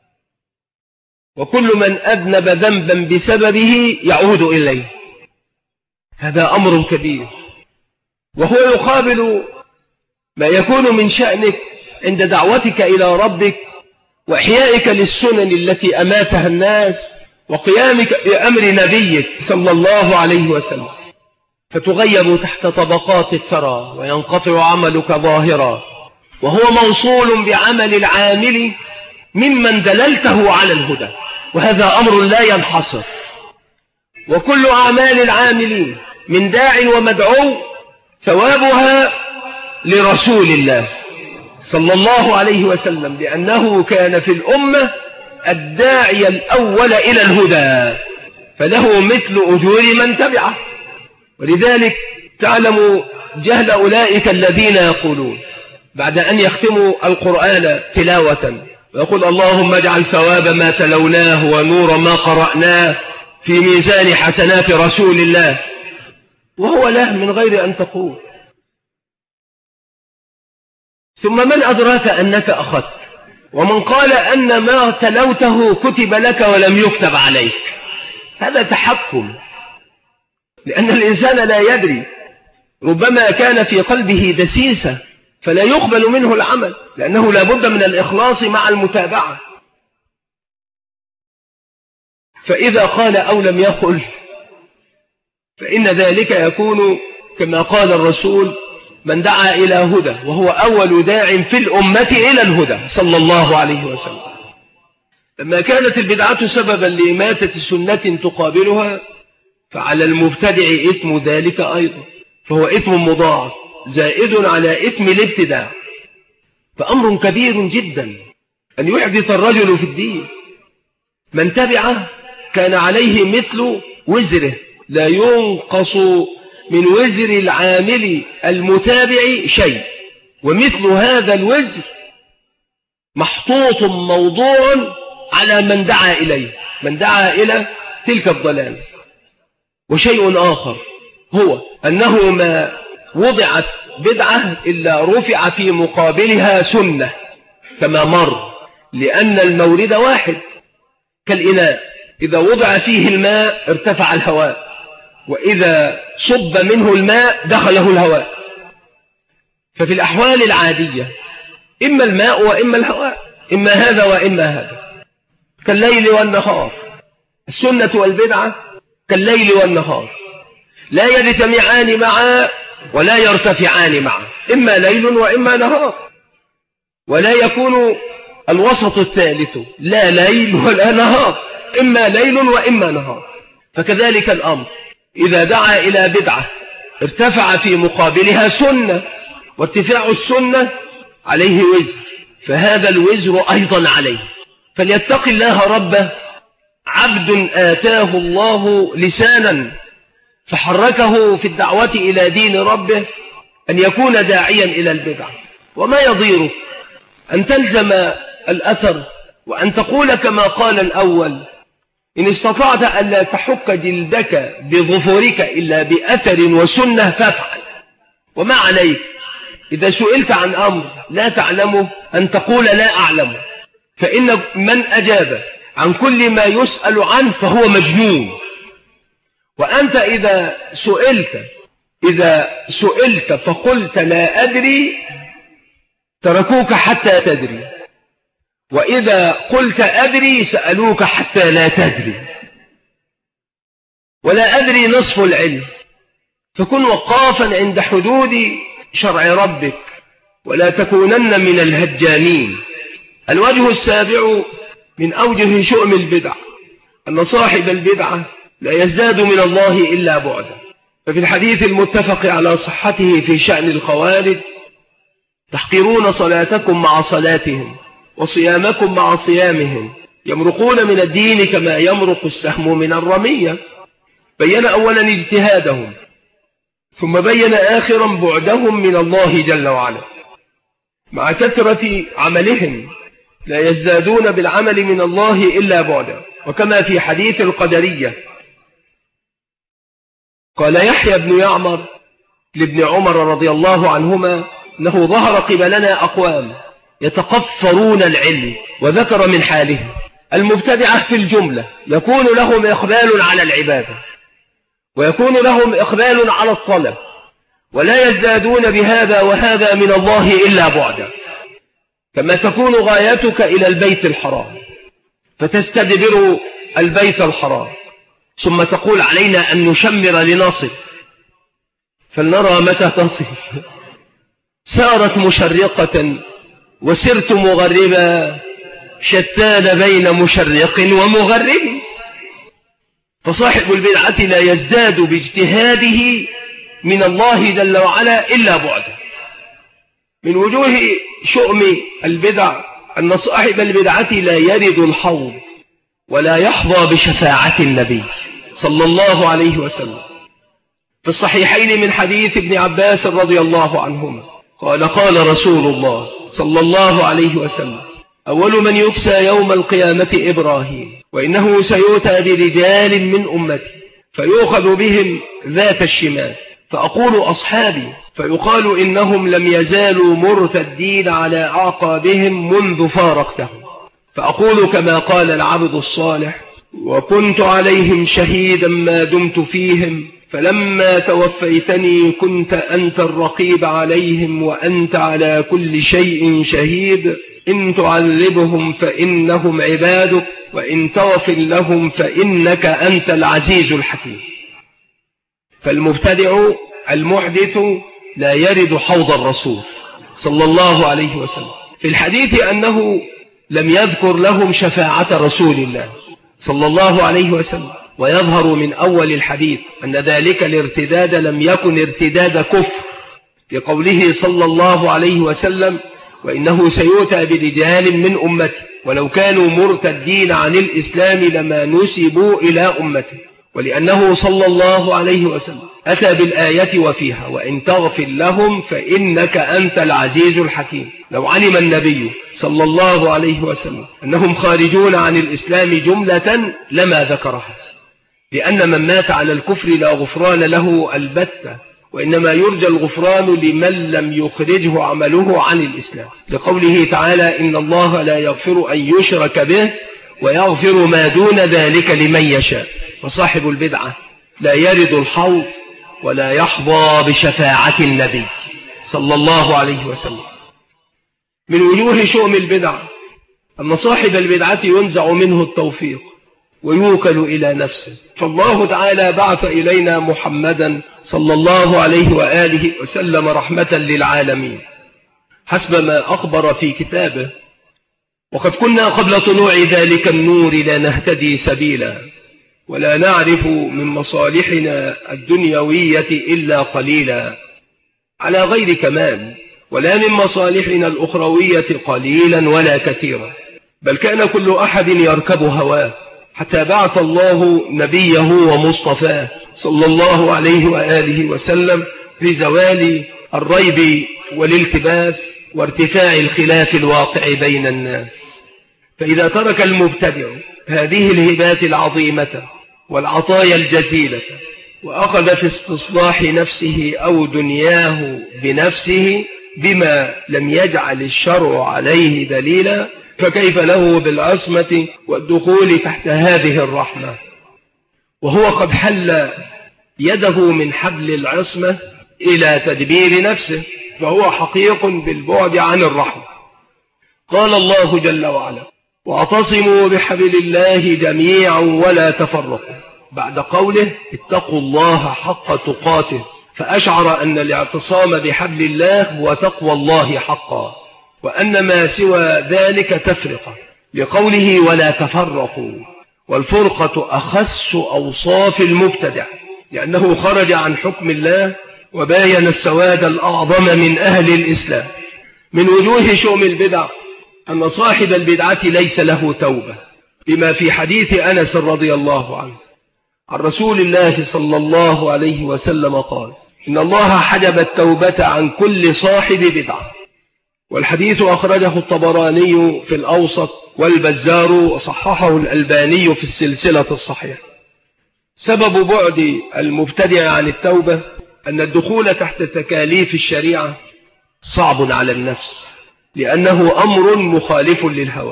وكل من أذنب ذنبا بسببه يعود إليه. هذا أمر كبير، وهو يقابل ما يكون من شأنك عند دعوتك إلى ربك وإحيائك للسنن التي أماتها الناس وقيامك بأمر نبيك صلى الله عليه وسلم، فتغيب تحت طبقات الثرى وينقطع عملك ظاهرا، وهو موصول بعمل العامل ممن دللته على الهدى، وهذا أمر لا ينحصر. وكل أعمال العاملين من داع ومدعو ثوابها لرسول الله صلى الله عليه وسلم، لأنه كان في الأمة الداعي الأول إلى الهدى، فله مثل أجور من تبعه. ولذلك تعلم جهل أولئك الذين يقولون بعد أن يختموا القرآن تلاوة ويقول: اللهم اجعل ثواب ما تلوناه ونور ما قرأناه في ميزان حسنات رسول الله، وهو له من غير أن تقول. ثم من أدراك أنك أخذت؟ ومن قال أن ما تلوته كتب لك ولم يكتب عليك؟ هذا تحكم، لأن الإنسان لا يدري، ربما كان في قلبه دسيسة فلا يقبل منه العمل، لأنه لا بد من الإخلاص مع المتابعة. فإذا قال أو لم يقل فإن ذلك يكون كما قال الرسول: من دعا إلى هدى، وهو أول داع في الأمة إلى الهدى صلى الله عليه وسلم. لما كانت البدعة سببا لإماتة سنة تقابلها فعلى المبتدع إثم ذلك أيضا، فهو إثم مضاعف زائد على إثم الابتداع. فأمر كبير جدا أن يحدث الرجل في الدين. من تبعه كان عليه مثل وزره، لا ينقص من وزر العامل المتابع شيء، ومثل هذا الوزر محطوط موضوع على من دعا إليه، من دعا إلى تلك الضلال. وشيء آخر هو أنه ما وضعت بدعة إلا رفع في مقابلها سنة كما مر، لأن المورد واحد كالإناء، إذا وضع فيه الماء ارتفع الهواء، وإذا صب منه الماء دخله الهواء. ففي الأحوال العادية إما الماء وإما الهواء، إما هذا وإما هذا، كالليل والنهار. السنة والبدعة كالليل والنهار، لا يجتمعان معا ولا يرتفعان معا، إما ليل وإما نهار. ولا يكون الوسط الثالث لا ليل ولا نهار، إما ليل وإما نهار. فكذلك الأمر إذا دعا إلى بدعة ارتفع في مقابلها سنة، وارتفاع السنة عليه وزر، فهذا الوزر أيضا عليه. فليتق الله ربه عبد آتاه الله لسانا فحركه في الدعوة إلى دين ربه أن يكون داعيا إلى البدعة. وما يضيرك أن تلزم الأثر وأن تقول كما قال الأول: إن استطعت أن لا تحك جلدك بظفرك إلا بأثر وسنة فافعل. وما عليك إذا سئلت عن أمر لا تعلمه أن تقول لا أعلمه، فإن من أجاب عن كل ما يسأل عنه فهو مجنون. وأنت إذا سئلت فقلت لا أدري تركوك حتى تدري، وإذا قلت أدري سألوك حتى لا تدري. ولا أدري نصف العلم، فكن وقافا عند حدود شرع ربك ولا تكونن من الهجانين. الوجه السابع من أوجه شؤم البدع أن صاحب البدعة لا يزداد من الله إلا بعدا. ففي الحديث المتفق على صحته في شأن الخوارج: تحقرون صلاتكم مع صلاتهم وصيامكم مع صيامهم، يمرقون من الدين كما يمرق السهم من الرمية. بين أولا اجتهادهم، ثم بين آخرا بعدهم من الله جل وعلا. مع كثرة عملهم لا يزدادون بالعمل من الله إلا بعدا. وكما في حديث القدرية قال يحيى بن يعمر لابن عمر رضي الله عنهما: إنه ظهر قبلنا أقوام يتقفرون العلم، وذكر من حالهم: المبتدعة في الجملة يكون لهم إقبال على العبادة، ويكون لهم إقبال على الطلب، ولا يزدادون بهذا وهذا من الله إلا بعدا. كما تكون غايتك إلى البيت الحرام فتستدبر البيت الحرام، ثم تقول علينا أن نشمر لنصل، فلنرى متى تصل. سارت مشرقة وسرت مغربا، شتان بين مشرق ومغرب. فصاحب البدعة لا يزداد باجتهاده من الله جل وعلا إلا بعدا. من وجوه شؤم البدع أن صاحب البدعة لا يرد الحوض ولا يحظى بشفاعة النبي صلى الله عليه وسلم. في الصحيحين من حديث ابن عباس رضي الله عنهما قال رسول الله صلى الله عليه وسلم: أول من يكسى يوم القيامة إبراهيم، وإنه سيؤتى برجال من أمتي فيؤخذ بهم ذات الشمال، فأقول أصحابي، فيقال إنهم لم يزالوا مرتدين على أعقابهم منذ فارقتهم، فأقول كما قال العبد الصالح: وكنت عليهم شهيدا ما دمت فيهم، فلما توفيتني كنت أنت الرقيب عليهم وأنت على كل شيء شهيد، إن تعذبهم فإنهم عبادك وإن تغفر لهم فإنك أنت العزيز الحكيم. فالمبتدع المحدث لا يرد حوض الرسول صلى الله عليه وسلم. في الحديث أنه لم يذكر لهم شفاعة رسول الله صلى الله عليه وسلم، ويظهر من أول الحديث أن ذلك الارتداد لم يكن ارتداد كفر، لقوله صلى الله عليه وسلم: وإنه سيؤتى برجال من أمتي، ولو كانوا مرتدين عن الإسلام لما نسبوا إلى أمته. ولأنه صلى الله عليه وسلم أتى بالآية وفيها: وإن تغفر لهم فإنك أنت العزيز الحكيم. لو علم النبي صلى الله عليه وسلم أنهم خارجون عن الإسلام جملة لما ذكرها، لأن من مات على الكفر لا غفران له البتة، وإنما يرجى الغفران لمن لم يخرجه عمله عن الإسلام، لقوله تعالى: إن الله لا يغفر أن يشرك به ويغفر ما دون ذلك لمن يشاء. فصاحب البدعة لا يرد الحوض ولا يحظى بشفاعة النبي صلى الله عليه وسلم. من وجوه شؤم البدعة أن صاحب البدعة ينزع منه التوفيق ويوكل إلى نفسه. فالله تعالى بعث إلينا محمدا صلى الله عليه وآله وسلم رحمة للعالمين، حسب ما أخبر في كتابه: وقد كنا قبل طلوع ذلك النور لا نهتدي سبيلا، ولا نعرف من مصالحنا الدنيوية إلا قليلا على غير كمال، ولا من مصالحنا الأخروية قليلا ولا كثيرا، بل كان كل أحد يركب هواه، حتى بعث الله نبيه ومصطفاه صلى الله عليه وآله وسلم في زوال الريب والالتباس وارتفاع الخلاف الواقع بين الناس. فإذا ترك المبتدع هذه الهبات العظيمة والعطايا الجزيلة وأخذ في استصلاح نفسه أو دنياه بنفسه بما لم يجعل الشرع عليه دليلا، فكيف له بالعصمة والدخول تحت هذه الرحمة وهو قد حل يده من حبل العصمة إلى تدبير نفسه، فهو حقيق بالبعد عن الرحمة. قال الله جل وعلا: واعتصموا بحبل الله جميعا ولا تفرقوا، بعد قوله: اتقوا الله حق تقاته، فأشعر أن الاعتصام بحبل الله هو تقوى الله حقا، وأن ما سوى ذلك تفرقة، لقوله: ولا تفرقوا. والفرقة أخص أوصاف المبتدع، لأنه خرج عن حكم الله وباين السواد الأعظم من أهل الإسلام. من وجوه شؤم البدع أن صاحب البدعة ليس له توبة، بما في حديث أنس رضي الله عنه عن رسول الله صلى الله عليه وسلم قال: إن الله حجب التوبة عن كل صاحب بدعة. والحديث أخرجه الطبراني في الأوسط والبزار وصححه الألباني في السلسلة الصحيحة. سبب بعد المبتدع عن التوبة أن الدخول تحت تكاليف الشريعة صعب على النفس، لأنه أمر مخالف للهوى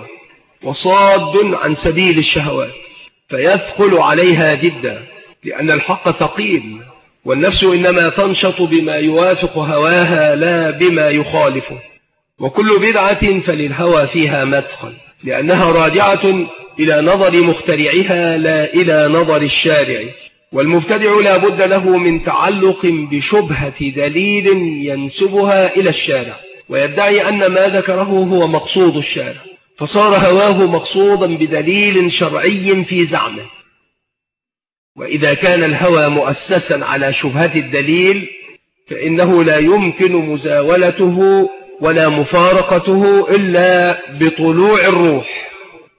وصاد عن سبيل الشهوات، فيثقل عليها جدا، لأن الحق ثقيل، والنفس إنما تنشط بما يوافق هواها لا بما يخالفه. وكل بدعة فللهوى فيها مدخل، لأنها راجعة إلى نظر مخترعها لا إلى نظر الشارع. والمبتدع لا بد له من تعلق بشبهة دليل ينسبها إلى الشارع، ويدعي أن ما ذكره هو مقصود الشارع، فصار هواه مقصودا بدليل شرعي في زعمه. وإذا كان الهوى مؤسسا على شبهة الدليل فإنه لا يمكن مزاولته ولا مفارقته إلا بطلوع الروح،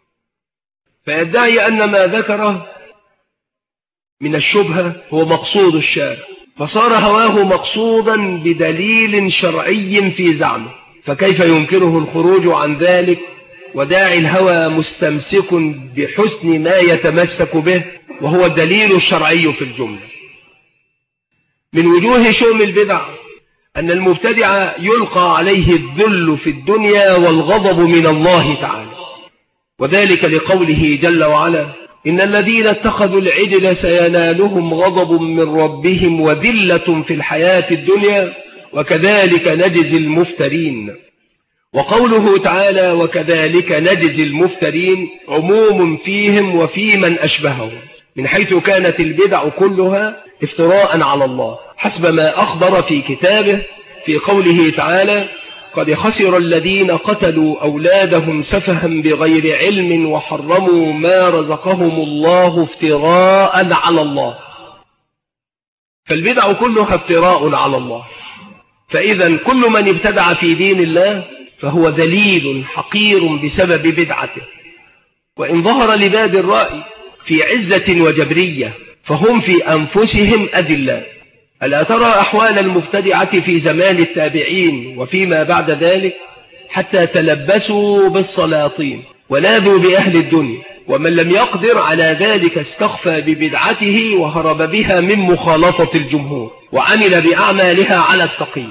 فيدعي أن ما ذكره من الشبهة هو مقصود الشارع، فصار هواه مقصودا بدليل شرعي في زعمه، فكيف يمكنه الخروج عن ذلك وداعي الهوى مستمسك بحسن ما يتمسك به وهو الدليل الشرعي في الجملة. من وجوه شؤم البدع أن المبتدع يلقى عليه الذل في الدنيا والغضب من الله تعالى، وذلك لقوله جل وعلا: إن الذين اتخذوا العجل سينالهم غضب من ربهم وذلة في الحياة الدنيا وكذلك نجزي المفترين. وقوله تعالى: وكذلك نجزي المفترين، عموم فيهم وفي من أشبههم، من حيث كانت البدع كلها افتراء على الله، حسب ما أخبر في كتابه في قوله تعالى: قد خسر الذين قتلوا أولادهم سفها بغير علم وحرموا ما رزقهم الله افتراء على الله. فالبدع كلها افتراء على الله، فإذا كل من ابتدع في دين الله فهو ذليل حقير بسبب بدعته. وإن ظهر لباب الرأي في عزة وجبرية فهم في أنفسهم أذلاء. ألا ترى أحوال المبتدعة في زمان التابعين وفيما بعد ذلك، حتى تلبسوا بالسلاطين ولاذوا بأهل الدنيا، ومن لم يقدر على ذلك استخفى ببدعته وهرب بها من مخالطة الجمهور وعمل بأعمالها على التقية.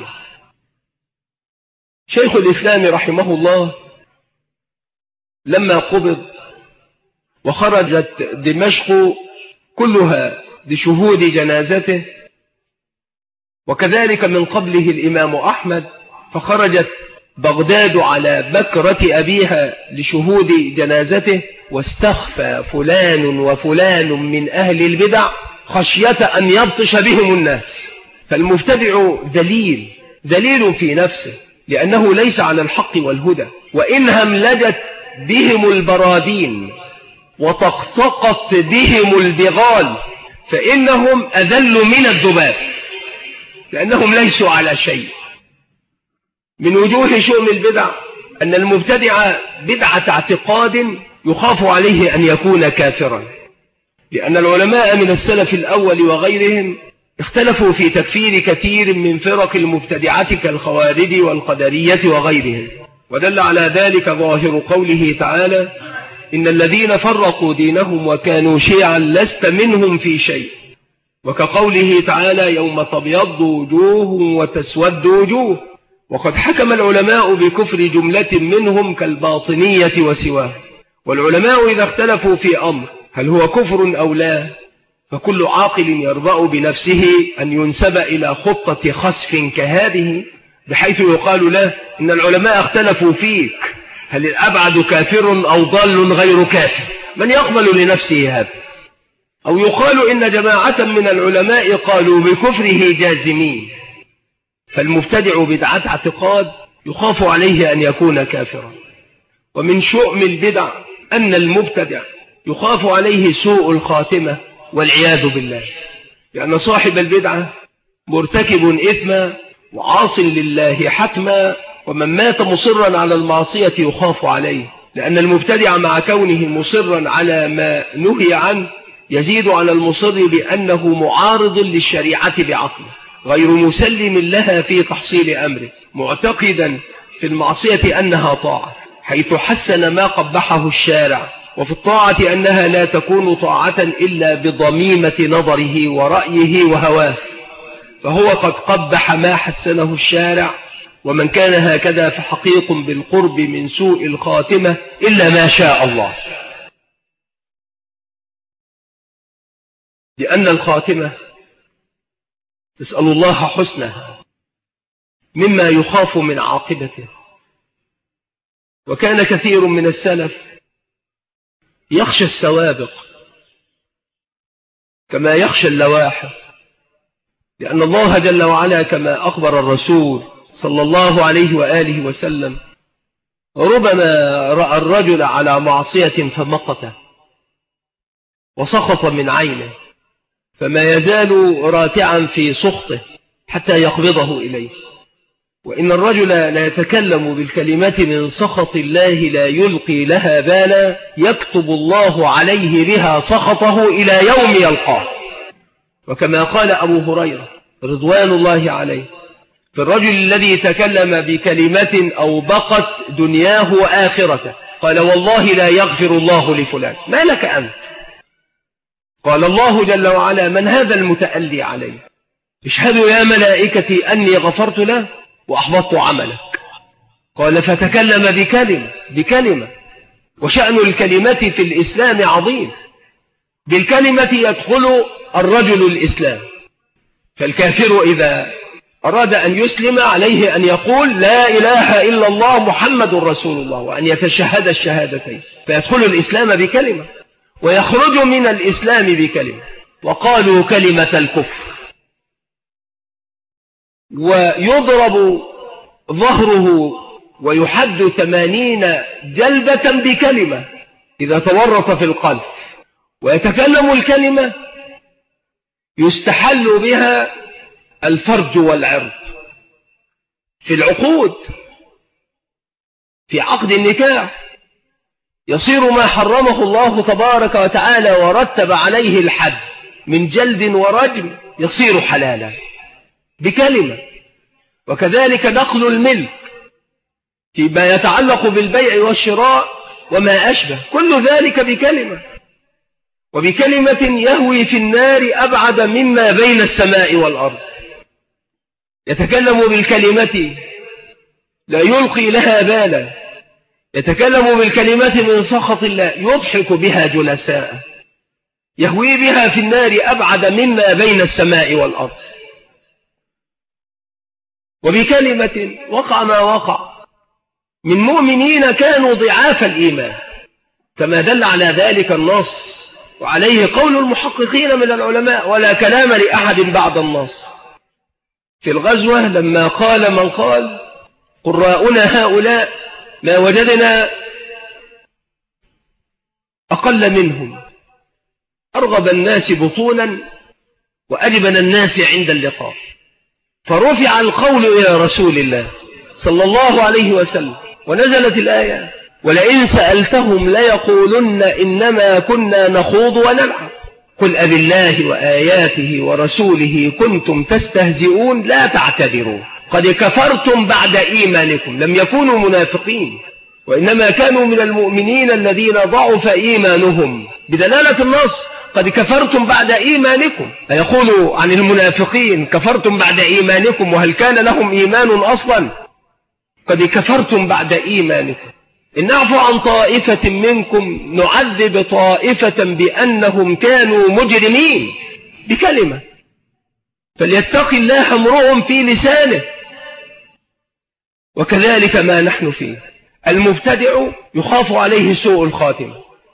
شيخ الإسلام رحمه الله لما قبض وخرجت دمشق كلها لشهود جنازته، وكذلك من قبله الإمام أحمد، فخرجت بغداد على بكرة أبيها لشهود جنازته، واستخفى فلان وفلان من أهل البدع خشية أن يبطش بهم الناس. فالمبتدع ذليل في نفسه، لأنه ليس على الحق والهدى. وإن هملجت بهم البرادين وطقطقت بهم البغال فإنهم أذل من الذباب، لأنهم ليسوا على شيء. من وجوه شؤم البدع أن المبتدع بدعة اعتقاد يخاف عليه أن يكون كافرا، لأن العلماء من السلف الأول وغيرهم اختلفوا في تكفير كثير من فرق المبتدعة كالخوارج والقدرية وغيرهم، ودل على ذلك ظاهر قوله تعالى: إن الذين فرقوا دينهم وكانوا شيعا لست منهم في شيء، وكقوله تعالى: يوم تبيض وجوه وتسود وجوه. وقد حكم العلماء بكفر جملة منهم كالباطنية وسواه. والعلماء إذا اختلفوا في أمر هل هو كفر أو لا، فكل عاقل يربأ بنفسه أن ينسب إلى خطة خسف كهذه، بحيث يقال له إن العلماء اختلفوا فيك، هل الأبعد كافر أو ضال غير كافر؟ من يقبل لنفسه هذا؟ أو يقال إن جماعة من العلماء قالوا بكفره جازمين. فالمبتدع بدعة اعتقاد يخاف عليه أن يكون كافرا. ومن شؤم البدع أن المبتدع يخاف عليه سوء الخاتمة والعياذ بالله، لأن صاحب البدعة مرتكب إثما وعاص لله حتما، ومن مات مصرا على المعصية يخاف عليه، لأن المبتدع مع كونه مصرا على ما نهي عنه يزيد على المصر بأنه معارض للشريعة بعقله، غير مسلم لها في تحصيل أمره، معتقدا في المعصية أنها طاعة، حيث حسن ما قبحه الشارع، وفي الطاعة أنها لا تكون طاعة إلا بضميمة نظره ورأيه وهواه، فهو قد قبح ما حسنه الشارع. ومن كان هكذا فحقيق بالقرب من سوء الخاتمة إلا ما شاء الله، لأن الخاتمة نسأل الله حسنها مما يخاف من عاقبته. وكان كثير من السلف يخشى السوابق كما يخشى اللواحق، لأن الله جل وعلا كما أخبر الرسول صلى الله عليه وآله وسلم: ربما رأى الرجل على معصية فمقته وسخط من عينه، فما يزال راتعا في سخطه حتى يقبضه إليه. وإن الرجل لا يتكلم بالكلمة من سخط الله لا يلقي لها بالا، يكتب الله عليه بها سخطه إلى يوم يلقاه. وكما قال أبو هريرة رضوان الله عليه في الرجل الذي تكلم بكلمة أو بقت دنياه وآخرته، قال: والله لا يغفر الله لفلان، ما لك أنت؟ قال الله جل وعلا: من هذا المتألي علي؟ اشهدوا يا ملائكتي أني غفرت له وأحبطت عملك. قال: فتكلم بكلمة. وشأن الكلمة في الإسلام عظيم، بالكلمة يدخل الرجل الإسلام. فالكافر إذا أراد أن يسلم عليه أن يقول: لا إله إلا الله محمد رسول الله، وأن يتشهد الشهادتين، فيدخل الإسلام بكلمة ويخرج من الإسلام بكلمة. وقالوا كلمة الكفر، ويضرب ظهره ويحد 80 جلبة بكلمة إذا تورط في القلب. ويتكلم الكلمة يستحل بها الفرج والعرض في العقود، في عقد النكاح يصير ما حرمه الله تبارك وتعالى ورتب عليه الحد من جلد ورجم يصير حلالا بكلمة. وكذلك نقل الملك فيما يتعلق بالبيع والشراء وما أشبه، كل ذلك بكلمة، وبكلمة يهوي في النار أبعد مما بين السماء والأرض. يتكلم بالكلمة لا يلقي لها بالا، يتكلم بالكلمة من سخط الله يضحك بها جلساء، يهوي بها في النار أبعد مما بين السماء والأرض. وبكلمة وقع ما وقع من مؤمنين كانوا ضعاف الإيمان، كما دل على ذلك النص، وعليه قول المحققين من العلماء، ولا كلام لأحد بعد النص. في الغزوة لما قال من قال: قراؤنا هؤلاء ما وجدنا أقل منهم، أرغب الناس بطونا وأجبن الناس عند اللقاء. فرفع القول إلى رسول الله صلى الله عليه وسلم، ونزلت الآية: ولئن سألتهم ليقولن إنما كنا نخوض ونلعب قل أبالله وآياته ورسوله كنتم تستهزئون لا تعتذروا قد كفرتم بعد إيمانكم. لم يكونوا منافقين، وإنما كانوا من المؤمنين الذين ضعف إيمانهم بدلالة النص: قد كفرتم بعد إيمانكم. يقول عن المنافقين: كفرتم بعد إيمانكم، وهل كان لهم إيمان أصلا؟ قد كفرتم بعد إيمانكم. إن نعفو عن طائفة منكم نعذب طائفة بأنهم كانوا مجرمين، بكلمة. فليتق الله امرؤ في لسانه. وكذلك ما نحن فيه. المبتدع يخاف عليه سوء الخاتمة،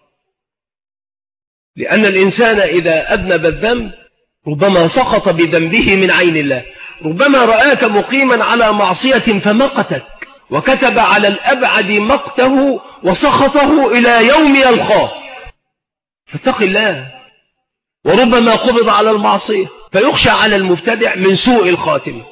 لأن الإنسان إذا أذنب الذنب ربما سقط بذنبه من عين الله، ربما رآك مقيما على معصية فمقتك وكتب على الأبعد مقته وسخطه إلى يوم يلقاه، فاتق الله. وربما قبض على المعصية، فيخشى على المبتدع من سوء الخاتمة.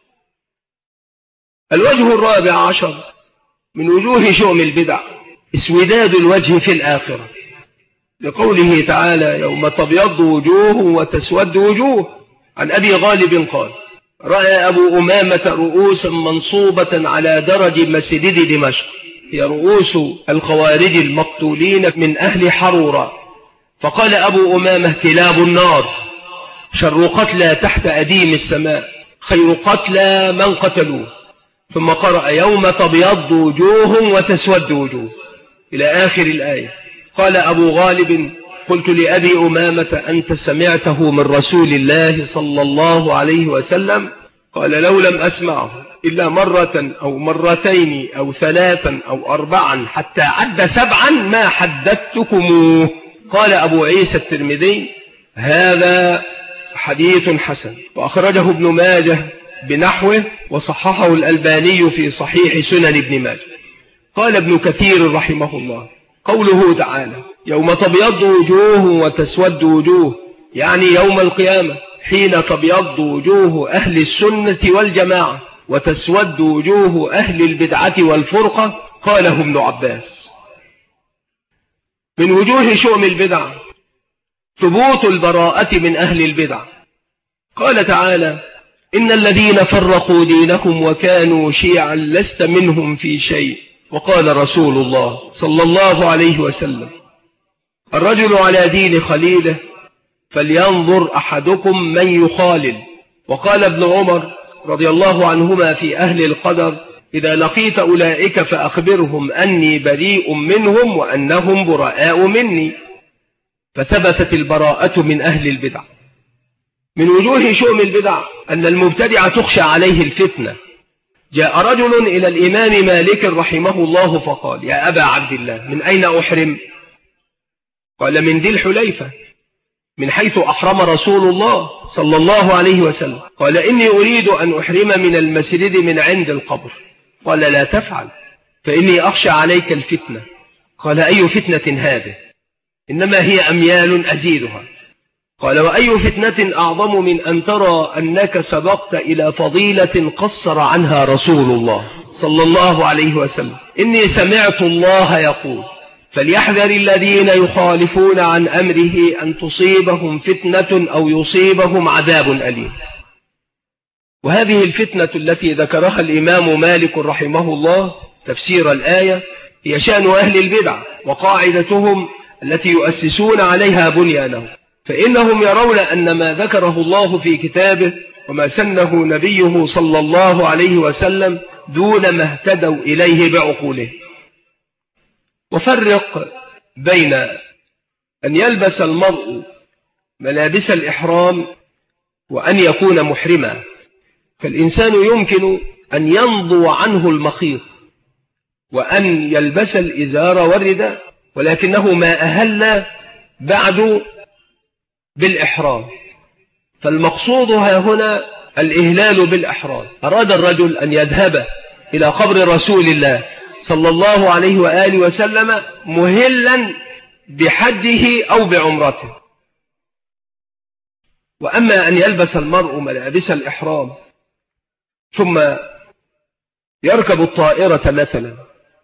الوجه الرابع عشر من وجوه شؤم البدع اسوداد الوجه في الآخرة، لقوله تعالى: يوم تبيض وجوه وتسود وجوه. عن أبي غالب قال: رأى أبو أمامة رؤوسا منصوبة على درج مسجد دمشق، هي رؤوس الخوارج المقتولين من أهل حرورة. فقال أبو أمامة: كلاب النار، شر قتلى تحت أديم السماء، خير قتلى من قتلوه. ثم قرأ: يوم تبيض وجوه وتسود وجوه، إلى آخر الآية. قال أبو غالب: قلت لأبي أمامة: أنت سمعته من رسول الله صلى الله عليه وسلم؟ قال: لو لم أسمعه إلا مرة أو مرتين أو ثلاثا أو أربعا حتى عد سبعا ما حدثتكموه. قال أبو عيسى الترمذي: هذا حديث حسن، وأخرجه ابن ماجه بنحوه، وصححه الألباني في صحيح سنن ابن ماجه. قال ابن كثير رحمه الله: قوله تعالى: يوم تبيض وجوه وتسود وجوه، يعني يوم القيامة، حين تبيض وجوه أهل السنة والجماعة وتسود وجوه أهل البدعة والفرقة. قاله ابن عباس. من وجوه شؤم البدع ثبوت البراءة من أهل البدع. قال تعالى: إن الذين فرقوا دينهم وكانوا شيعا لست منهم في شيء. وقال رسول الله صلى الله عليه وسلم: الرجل على دين خليله فلينظر أحدكم من يخالل. وقال ابن عمر رضي الله عنهما في أهل القدر: إذا لقيت أولئك فأخبرهم أني بريء منهم وأنهم براء مني. فثبتت البراءة من أهل البدع. من وجوه شؤم البدع أن المبتدع تخشى عليه الفتنة. جاء رجل إلى الإمام مالك رحمه الله فقال: يا أبا عبد الله، من أين أحرم؟ قال: من ذي الحليفة، من حيث أحرم رسول الله صلى الله عليه وسلم. قال: إني أريد أن أحرم من المسجد من عند القبر. قال: لا تفعل، فإني أخشى عليك الفتنة. قال: أي فتنة هذه؟ إنما هي أميال أزيدها. قال: وأي فتنة أعظم من أن ترى أنك سبقت إلى فضيلة قصر عنها رسول الله صلى الله عليه وسلم؟ إني سمعت الله يقول: فليحذر الذين يخالفون عن أمره أن تصيبهم فتنة أو يصيبهم عذاب أليم. وهذه الفتنة التي ذكرها الإمام مالك رحمه الله تفسير الآية هي شأن أهل البدع وقاعدتهم التي يؤسسون عليها بنيانهم. فإنهم يرون أن ما ذكره الله في كتابه وما سنه نبيه صلى الله عليه وسلم دون ما اهتدوا إليه بعقوله. وفرق بين أن يلبس المرء ملابس الإحرام وأن يكون محرما. فالإنسان يمكن أن ينضو عنه المخيط وأن يلبس الإزار والرداء، ولكنه ما أهل بعد بالإحرام. فالمقصود ها هنا الإهلال بالإحرام. أراد الرجل أن يذهب إلى قبر رسول الله صلى الله عليه وآله وسلم مهلا بحجه أو بعمرته. وأما أن يلبس المرء ملابس الإحرام ثم يركب الطائرة مثلا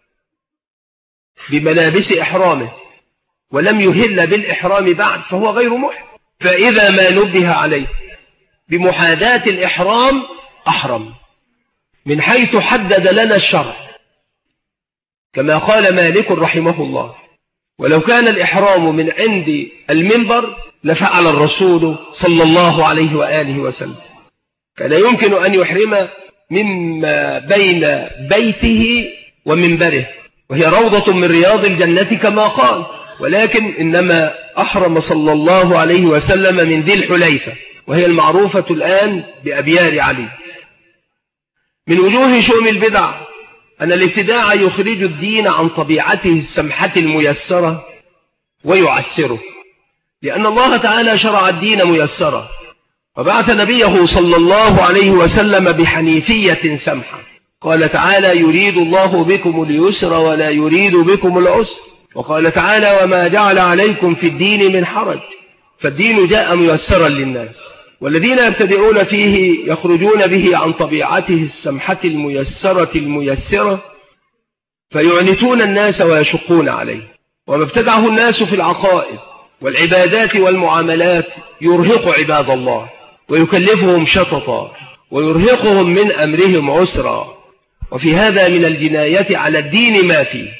بملابس إحرامه ولم يهل بالإحرام بعد فهو غير محرم. فإذا ما نبه عليه بمحاذاة الإحرام أحرم من حيث حدد لنا الشرع، كما قال مالك رحمه الله: ولو كان الإحرام من عند المنبر لفعل الرسول صلى الله عليه وآله وسلم. كان يمكن أن يحرم مما بين بيته ومنبره، وهي روضة من رياض الجنة كما قال، ولكن إنما أحرم صلى الله عليه وسلم من ذي الحليفة، وهي المعروفة الآن بأبيار علي. من وجوه شؤم البدع أن الابتداع يخرج الدين عن طبيعته السمحة الميسرة ويعسره، لأن الله تعالى شرع الدين ميسرا وبعث نبيه صلى الله عليه وسلم بحنيفية سمحة. قال تعالى: يريد الله بكم اليسر ولا يريد بكم العسر. وقال تعالى: وما جعل عليكم في الدين من حرج. فالدين جاء ميسرا للناس، والذين يبتدئون فيه يخرجون به عن طبيعته السمحة الميسرة الميسرة فيعنتون الناس ويشقون عليه. وما ابتدعه الناس في العقائد والعبادات والمعاملات يرهق عباد الله ويكلفهم شططا ويرهقهم من أمرهم عسرا، وفي هذا من الجناية على الدين ما فيه.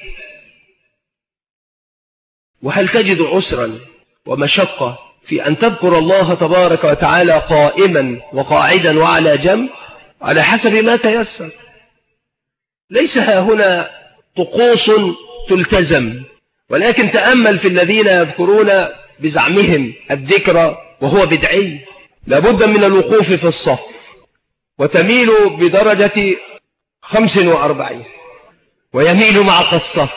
وهل تجد عسرا ومشقة في أن تذكر الله تبارك وتعالى قائما وقاعدا وعلى جنب على حسب ما تيسر؟ ليس هنا طقوس تلتزم، ولكن تأمل في الذين يذكرون بزعمهم الذكر وهو بدعي. لابد من الوقوف في الصف وتميل بدرجة 45 ويميل معك الصف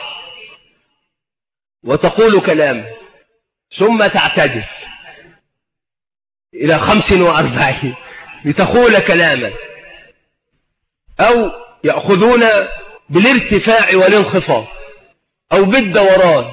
وتقول كلام ثم تعتدل إلى 45 لتقول كلاما، أو يأخذون بالارتفاع والانخفاض أو بالدوران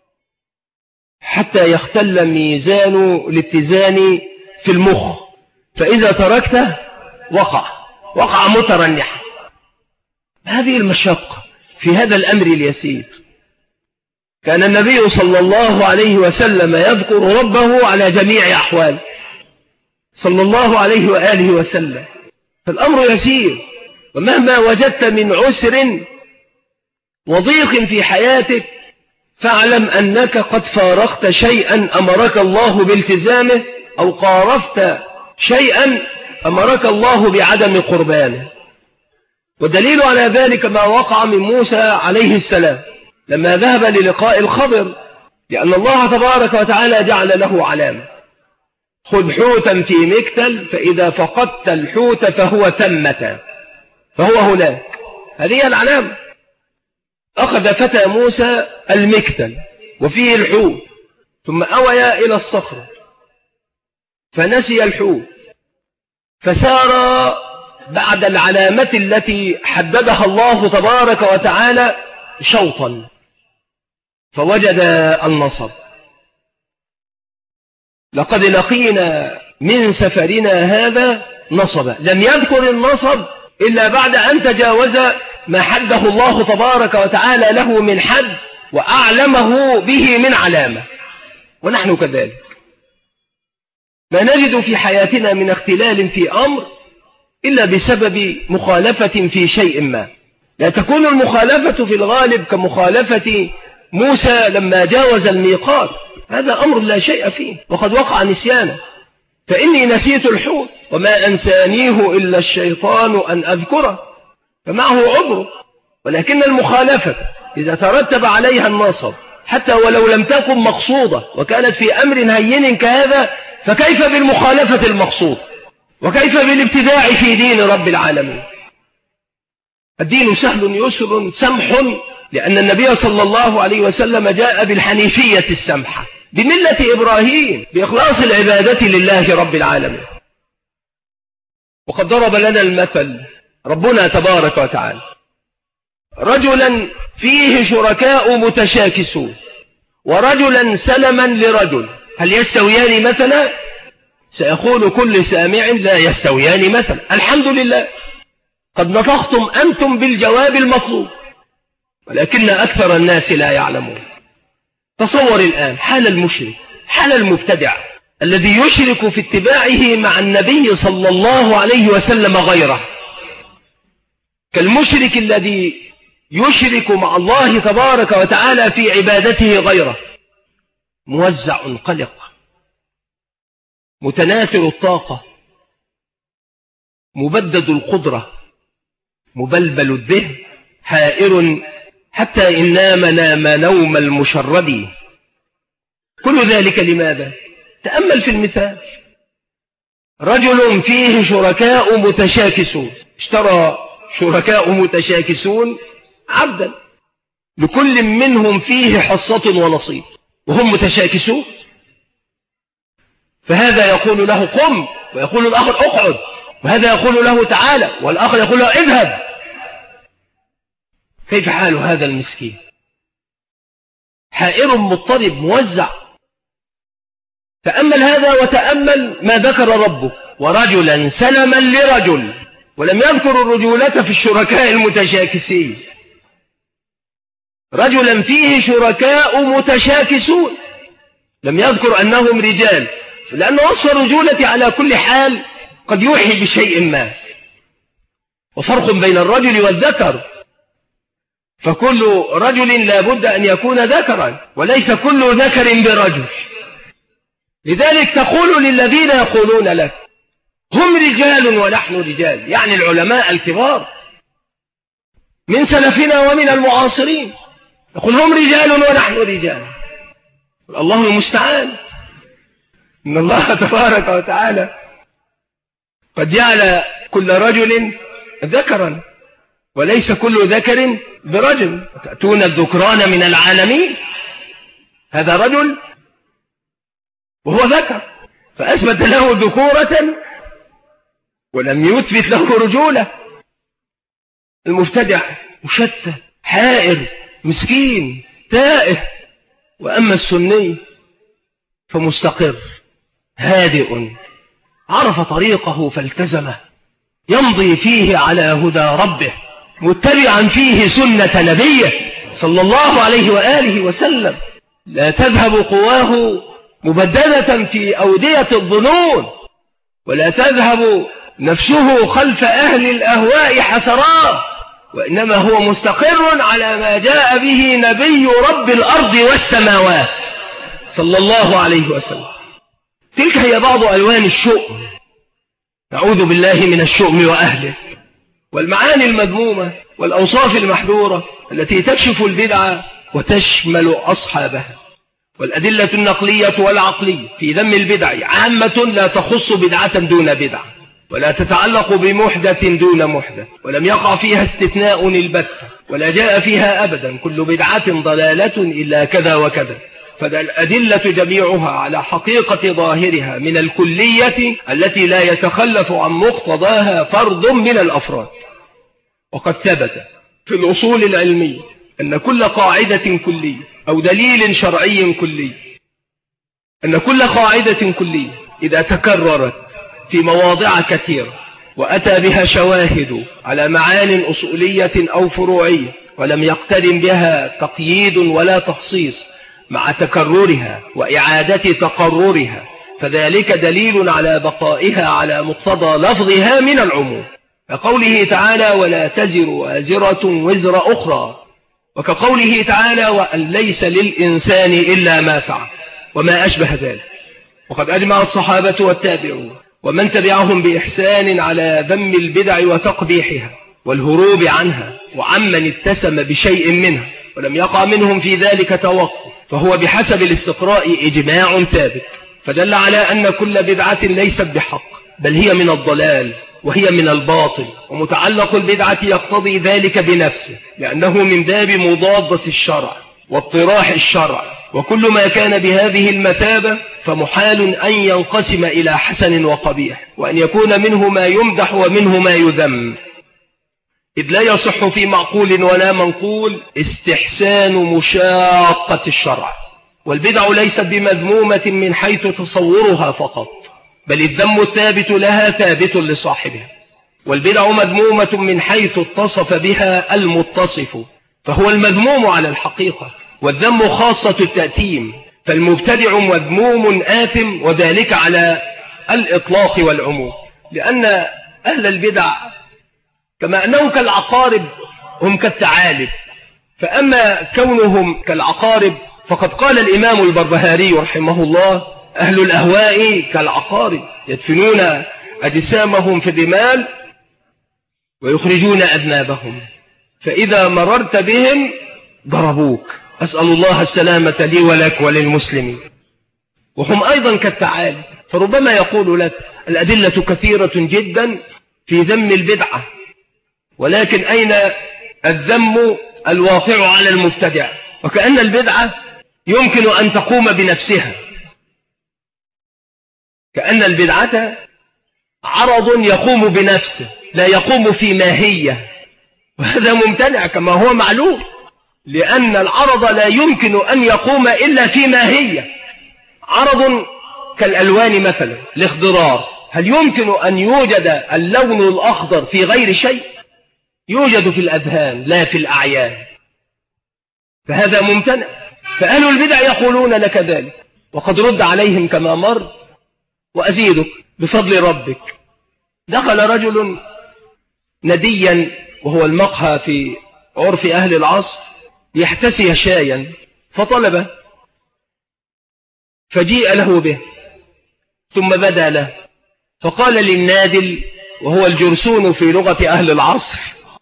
حتى يختل ميزان الاتزان في المخ، فإذا تركته وقع مترنحا. هذه المشقة في هذا الأمر اليسير. كان النبي صلى الله عليه وسلم يذكر ربه على جميع أحواله صلى الله عليه وآله وسلم، فالأمر يسير. ومهما وجدت من عسر وضيق في حياتك فاعلم أنك قد فارقت شيئا أمرك الله بالتزامه، أو قارفت شيئا أمرك الله بعدم قربانه. والدليل على ذلك ما وقع من موسى عليه السلام لما ذهب للقاء الخضر، لأن الله تبارك وتعالى جعل له علامة: خذ حوتا في مكتل فإذا فقدت الحوت فهو ثمة، فهو هناك. هذه العلامة. أخذ فتى موسى المكتل وفيه الحوت ثم أوى إلى الصخرة فنسي الحوت، فسار بعد العلامة التي حددها الله تبارك وتعالى شوطا فوجد النصب. لقد لقينا من سفرنا هذا نصبا. لم يذكر النصب إلا بعد أن تجاوز ما حده الله تبارك وتعالى له من حد وأعلمه به من علامة. ونحن كذلك ما نجد في حياتنا من اختلال في أمر إلا بسبب مخالفة في شيء ما. لا تكون المخالفة في الغالب كمخالفة موسى لما جاوز الميقات، هذا أمر لا شيء فيه وقد وقع نسيانه. فإني نسيت الحوت وما أنسانيه إلا الشيطان أن أذكره، فمعه عذر. ولكن المخالفة إذا ترتب عليها النصب حتى ولو لم تكن مقصودة وكانت في أمر هين كهذا، فكيف بالمخالفة المقصودة؟ وكيف بالابتداع في دين رب العالمين؟ الدين سهل يسر سمح، لأن النبي صلى الله عليه وسلم جاء بالحنيفية السمحة بملة إبراهيم بإخلاص العبادة لله رب العالمين. وقد ضرب لنا المثل ربنا تبارك وتعالى رجلا فيه شركاء متشاكسون ورجلا سلما لرجل، هل يستويان مثلا؟ سيقول كل سامع لا يستويان مثلا. الحمد لله قد نطقتم أنتم بالجواب المطلوب، ولكن أكثر الناس لا يعلمون. تصور الآن حال المشرك، حال المبتدع الذي يشرك في اتباعه مع النبي صلى الله عليه وسلم غيره، كالمشرك الذي يشرك مع الله تبارك وتعالى في عبادته غيره، موزع قلق، متناثر الطاقة، مبدد القدرة، مبلبل الذهن، حائر حتى إن نام نوم المشرد. كل ذلك لماذا؟ تأمل في المثال. رجل فيه شركاء متشاكسون، اشترى شركاء متشاكسون عبدا، لكل منهم فيه حصة ونصيب، وهم متشاكسون، فهذا يقول له قم، ويقول الآخر اقعد، وهذا يقول له تعالى، والآخر يقول له اذهب. كيف حال هذا المسكين؟ حائر مضطرب موزع. تأمل هذا وتأمل ما ذكر ربك: ورجلا سلما لرجل، ولم يذكر الرجولة في الشركاء المتشاكسين. رجلا فيه شركاء متشاكسون، لم يذكر أنهم رجال، لأن وصف الرجولة على كل حال قد يوحي بشيء ما، وفرق بين الرجل والذكر، فكل رجل لا بد أن يكون ذكرا، وليس كل ذكر برجل. لذلك تقول للذين يقولون لك هم رجال ونحن رجال، يعني العلماء الكبار من سلفنا ومن المعاصرين، يقول هم رجال ونحن رجال، الله المستعان. إن الله تبارك وتعالى قد جعل كل رجل ذكرا، وليس كل ذكر برجل. تأتون الذكران من العالمين، هذا رجل وهو ذكر، فأثبت له ذكورة ولم يثبت له رجولة. المبتدع مشتت حائر مسكين تائه، وأما السني فمستقر هادئ، عرف طريقه فالتزمه، يمضي فيه على هدى ربه، متبعا فيه سنة نبيه صلى الله عليه وآله وسلم. لا تذهب قواه مبددة في أودية الظنون، ولا تذهب نفسه خلف أهل الأهواء حسرات، وإنما هو مستقر على ما جاء به نبي رب الأرض والسماوات صلى الله عليه وسلم. تلك هي بعض ألوان الشؤم، نعوذ بالله من الشؤم وأهله، والمعاني المذمومة والأوصاف المحذورة التي تكشف البدعة وتشمل أصحابها. والأدلة النقلية والعقلية في ذم البدع عامة، لا تخص بدعة دون بدعة، ولا تتعلق بمحدث دون محدث، ولم يقع فيها استثناء البتة، ولا جاء فيها أبدا كل بدعة ضلالة إلا كذا وكذا. فالأدلة جميعها على حقيقة ظاهرها من الكلية التي لا يتخلف عن مقتضاها فرد من الأفراد. وقد ثبت في الأصول العلمية أن كل قاعدة كلية أو دليل شرعي كلي، أن كل قاعدة كلية إذا تكررت في مواضع كثيرة وأتى بها شواهد على معان أصولية أو فروعية، ولم يقترن بها تقييد ولا تخصيص مع تكررها وإعادة تقررها، فذلك دليل على بقائها على مقتضى لفظها من العموم، كقوله تعالى: ولا تزر وازرة وزر أخرى، وكقوله تعالى: وأن ليس للإنسان إلا ما سعى، وما أشبه ذلك. وقد أجمع الصحابة والتابعون ومن تبعهم بإحسان على ذم البدع وتقبيحها والهروب عنها، وعمن اتسم بشيء منها ولم يقع منهم في ذلك توقف، فهو بحسب الاستقراء إجماع ثابت، فدل على أن كل بدعة ليست بحق، بل هي من الضلال وهي من الباطل، ومتعلق البدعة يقتضي ذلك بنفسه، لأنه من باب مضادة الشرع واطراح الشرع، وكل ما كان بهذه المثابة فمحال أن ينقسم إلى حسن وقبيح، وأن يكون منه ما يمدح ومنه ما يذم. إذ لا يصح في معقول ولا منقول استحسان مشاقة الشرع. والبدع ليست بمذمومة من حيث تصورها فقط، بل الذم الثابت لها ثابت لصاحبها. والبدع مذمومة من حيث اتصف بها المتصف، فهو المذموم على الحقيقة، والذم خاصة التأتيم، فالمبتدع مذموم آثم، وذلك على الإطلاق والعموم. لأن أهل البدع كما أنهم كالعقارب هم كالثعالب، فأما كونهم كالعقارب فقد قال الإمام البربهاري رحمه الله: أهل الأهواء كالعقارب يدفنون أجسامهم في الرمال ويخرجون أذنابهم، فإذا مررت بهم ضربوك. أسأل الله السلامة لي ولك وللمسلمين. وهم أيضا كالثعالب، فربما يقول لك الأدلة كثيرة جدا في ذم البدعة، ولكن أين الذم الواقع على المبتدع؟ وكأن البدعة يمكن أن تقوم بنفسها، كأن البدعة عرض يقوم بنفسه لا يقوم في ماهية، وهذا ممتنع كما هو معلوم، لأن العرض لا يمكن أن يقوم إلا في ماهية. عرض كالألوان مثلا، الاخضرار، هل يمكن أن يوجد اللون الأخضر في غير شيء؟ يوجد في الأذهان لا في الأعيان، فهذا ممتنع. فأهل البدع يقولون لك ذلك، وقد رد عليهم كما مر. وأزيدك بفضل ربك، دخل رجل نديا، وهو المقهى في عرف أهل العصر، يحتسي شايا فطلبه، فجيء له به، ثم بدا له فقال للنادل، وهو الجرسون في لغة أهل العصر: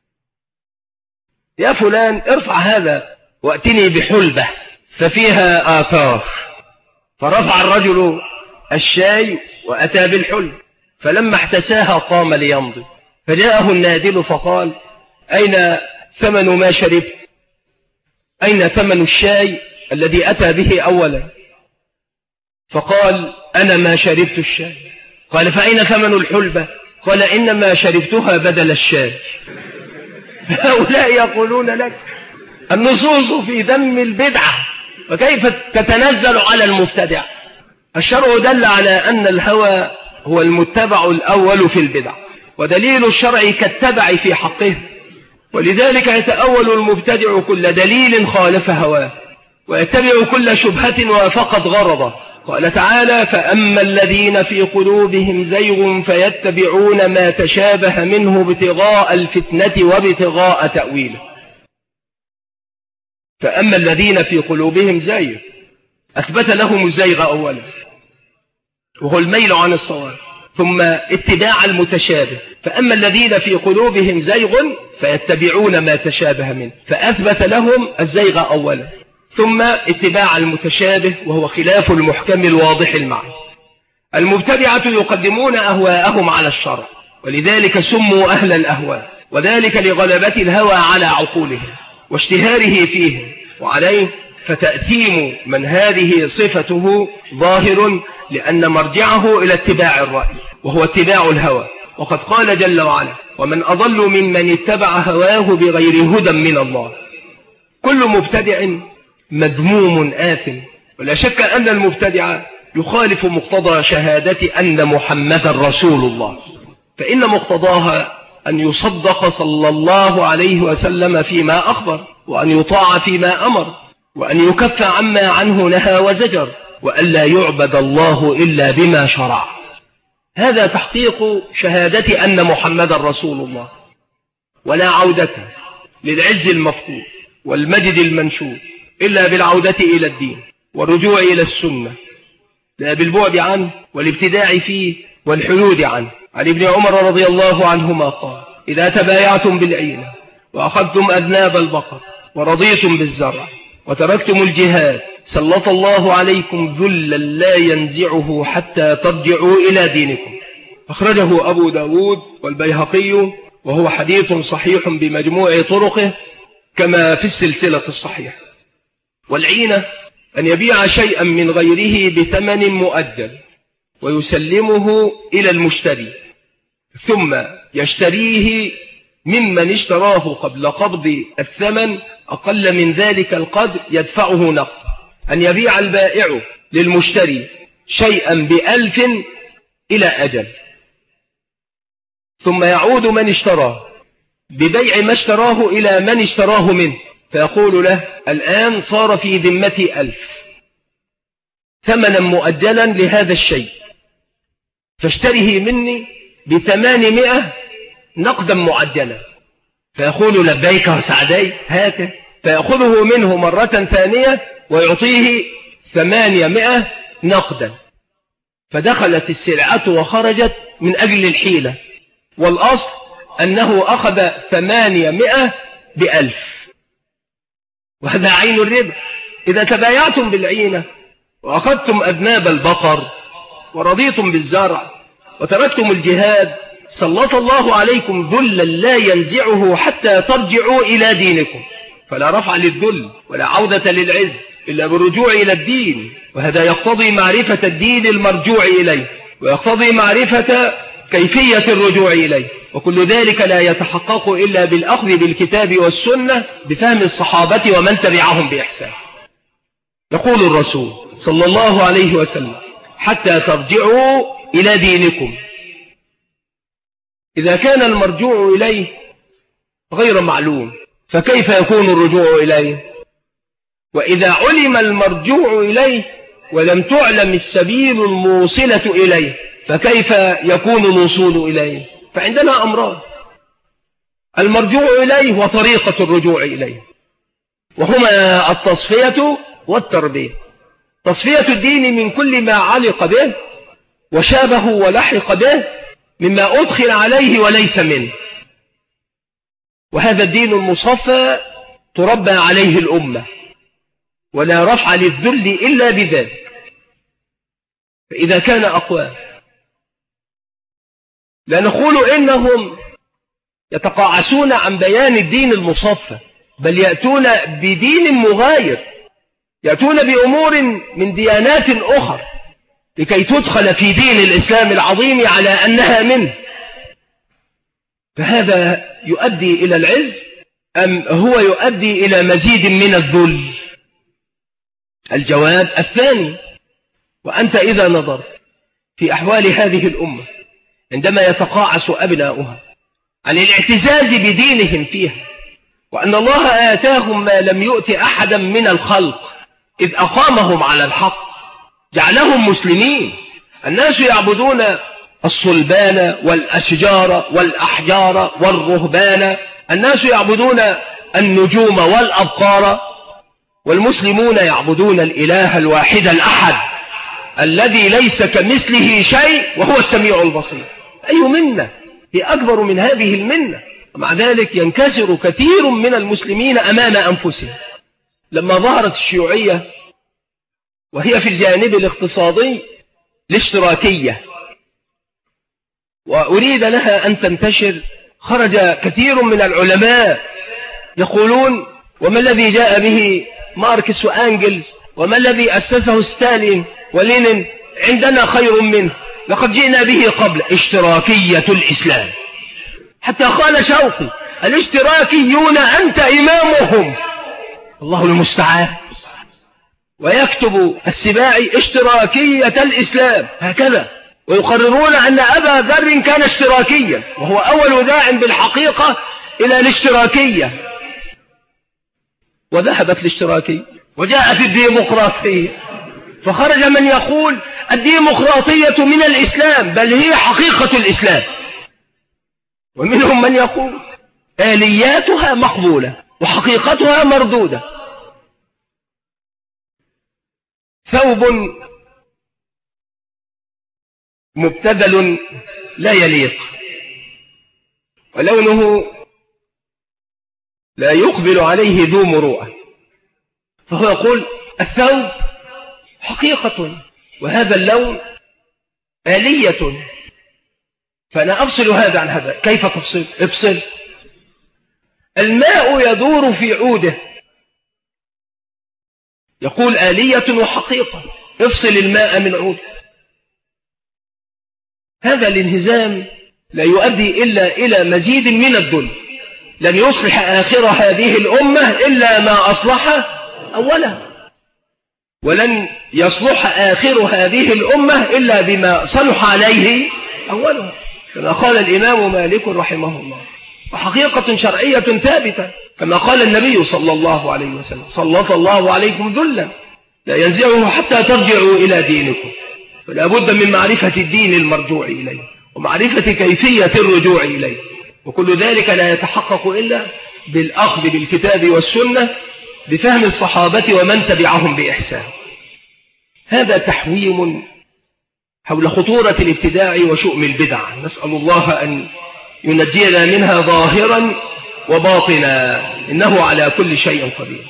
يا فلان ارفع هذا وأتني بحلبة ففيها آثار. فرفع الرجل الشاي وأتى بالحلب، فلما احتساها قام ليمضي، فجاءه النادل فقال: أين ثمن ما شربت؟ أين ثمن الشاي الذي أتى به أولا؟ فقال: أنا ما شربت الشاي. قال: فأين ثمن الحلبة؟ قال: إنما شربتها بدل الشاي. هؤلاء يقولون لك النصوص في ذم البدعة، وكيف تتنزل على المبتدع؟ الشرع دل على أن الهوى هو المتبع الأول في البدع، ودليل الشرع كالتبع في حقه، ولذلك يتأول المبتدع كل دليل خالف هواه، ويتبع كل شبهة وافقت غرضه. قال تعالى: فأما الذين في قلوبهم زيغ فيتبعون ما تشابه منه ابتغاء الفتنة وابتغاء تأويله. فأما الذين في قلوبهم زيغ، أثبت لهم الزيغ أولا، وهو الميل عن الصواب، ثم اتباع المتشابه. فأما الذين في قلوبهم زيغ فيتبعون ما تشابه منه، فأثبت لهم الزيغ أولا، ثم اتباع المتشابه وهو خلاف المحكم الواضح المعنى. المبتدعة يقدمون أهواءهم على الشرع، ولذلك سموا أهل الأهواء، وذلك لغلبة الهوى على عقولهم واشتهاره فيه وعليه، فتأثيم من هذه صفته ظاهر، لأن مرجعه إلى اتباع الرأي، وهو اتباع الهوى. وقد قال جل وعلا: ومن أضل ممن اتبع هواه بغير هدى من الله. كل مبتدع مذموم آثم، ولا شك أن المبتدع يخالف مقتضى شهادة أن محمدا رسول الله، فإن مقتضاها أن يصدق صلى الله عليه وسلم فيما أخبر، وأن يطاع فيما أمر، وأن يكف عما عنه نهى وزجر، وأن لا يعبد الله إلا بما شرع. هذا تحقيق شهادة أن محمدا رسول الله، ولا عودة للعز المفقود والمجد المنشود إلا بالعودة إلى الدين والرجوع إلى السنة، لا بالبعد عنه والابتداع فيه والحيود عنه. عن ابن عمر رضي الله عنهما قال: إذا تبايعتم بالعينة وأخذتم أذناب البقر ورضيتم بالزرع وتركتم الجهاد سلط الله عليكم ذلا لا ينزعه حتى ترجعوا إلى دينكم. أخرجه أبو داود والبيهقي، وهو حديث صحيح بمجموع طرقه كما في السلسلة الصحيحة. والعينة أن يبيع شيئا من غيره بثمن مؤجل ويسلمه إلى المشتري، ثم يشتريه ممن اشتراه قبل قبض الثمن أقل من ذلك القدر يدفعه نقد. أن يبيع البائع للمشتري شيئا ب1000 إلى أجل، ثم يعود من اشتراه ببيع ما اشتراه إلى من اشتراه منه، فيقول له الآن صار في ذمتي 1000 ثمنا مؤجلا لهذا الشيء، فاشتره مني ب800 نقدا معجلا. فيقول لبيك وسعدي هاته، فيأخذه منه مرة ثانية ويعطيه 800 نقدا، فدخلت السلعة وخرجت من أجل الحيلة، والأصل أنه أخذ 800 ب1000، وهذا عين الربا. إذا تبايعتم بالعينة وأخذتم أذناب البقر ورضيتم بالزرع وتركتم الجهاد، سلط الله عليكم ذلا لا ينزعه حتى ترجعوا إلى دينكم، فلا رفع للذل ولا عودة للعز إلا بالرجوع إلى الدين، وهذا يقتضي معرفة الدين المرجوع إليه، ويقتضي معرفة كيفية الرجوع إليه، وكل ذلك لا يتحقق إلا بالأخذ بالكتاب والسنة بفهم الصحابة ومن تبعهم بإحسان. يقول الرسول صلى الله عليه وسلم حتى ترجعوا إلى دينكم. إذا كان المرجوع إليه غير معلوم فكيف يكون الرجوع إليه؟ وإذا علم المرجوع إليه ولم تعلم السبيل الموصلة إليه فكيف يكون الوصول إليه؟ فعندنا أمران: المرجوع إليه وطريقة الرجوع إليه، وهما التصفية والتربية. تصفية الدين من كل ما علق به وشابه ولحق به مما أدخل عليه وليس منه، وهذا الدين المصفى تربى عليه الأمة، ولا رفع للذل إلا بذلك. فإذا كان أقوام لا نقول إنهم يتقاعسون عن بيان الدين المصفى، بل يأتون بدين مغاير، يأتون بأمور من ديانات أخرى لكي تدخل في دين الإسلام العظيم على أنها منه، فهذا يؤدي إلى العز أم هو يؤدي إلى مزيد من الذل؟ الجواب الثاني. وأنت إذا نظرت في أحوال هذه الأمة عندما يتقاعس أبناؤها عن الاعتزاز بدينهم فيها، وأن الله آتاهم ما لم يؤت أحدا من الخلق إذ أقامهم على الحق جعلهم مسلمين، الناس يعبدون الصلبان والأشجار والأحجار والرهبان، الناس يعبدون النجوم والأبقار، والمسلمون يعبدون الإله الواحد الأحد الذي ليس كمثله شيء وهو السميع البصير. أي منة هي أكبر من هذه المنة؟ ومع ذلك ينكسر كثير من المسلمين أمام أنفسهم. لما ظهرت الشيوعية وهي في الجانب الاقتصادي الاشتراكية وأريد لها أن تنتشر، خرج كثير من العلماء يقولون: وما الذي جاء به ماركس وأنجلز وما الذي أسسه ستالين ولينين عندنا خير منه، لقد جئنا به قبل. اشتراكية الإسلام. حتى قال شوقي: الاشتراكيون أنت إمامهم. الله المستعان. ويكتب السباعي: اشتراكية الإسلام، هكذا. ويقررون أن أبا ذر كان اشتراكيا، وهو أول داع بالحقيقة إلى الاشتراكية. وذهبت الاشتراكية وجاءت الديمقراطية، فخرج من يقول الديمقراطية من الإسلام بل هي حقيقة الإسلام، ومنهم من يقول آلياتها مقبولة وحقيقتها مردودة. ثوب مبتذل لا يليق ولونه لا يقبل عليه ذو مروءة، فهو يقول الثوب حقيقة وهذا اللون آلية، فأنا أفصل هذا عن هذا. كيف تفصل؟ افصل. الماء يدور في عوده، يقول آلية وحقيقة، افصل الماء من عوده. هذا الانهزام لا يؤدي إلا إلى مزيد من الذل. لن يصلح آخر هذه الأمة إلا ما أصلح أولها، ولن يصلح آخر هذه الأمة إلا بما صلح عليه أولها، كما قال الإمام مالك رحمه الله، وحقيقة شرعية ثابتة كما قال النبي صلى الله عليه وسلم: سلط الله عليكم ذلا لا ينزعه حتى ترجعوا إلى دينكم. فلا بد من معرفة الدين المرجوع إليه ومعرفة كيفية الرجوع إليه، وكل ذلك لا يتحقق إلا بالأخذ بالكتاب والسنة بفهم الصحابة ومن تبعهم بإحسان. هذا تحويم حول خطورة الابتداع وشؤم البدع، نسأل الله أن ينجينا منها ظاهرا وباطنا، إنه على كل شيء قدير.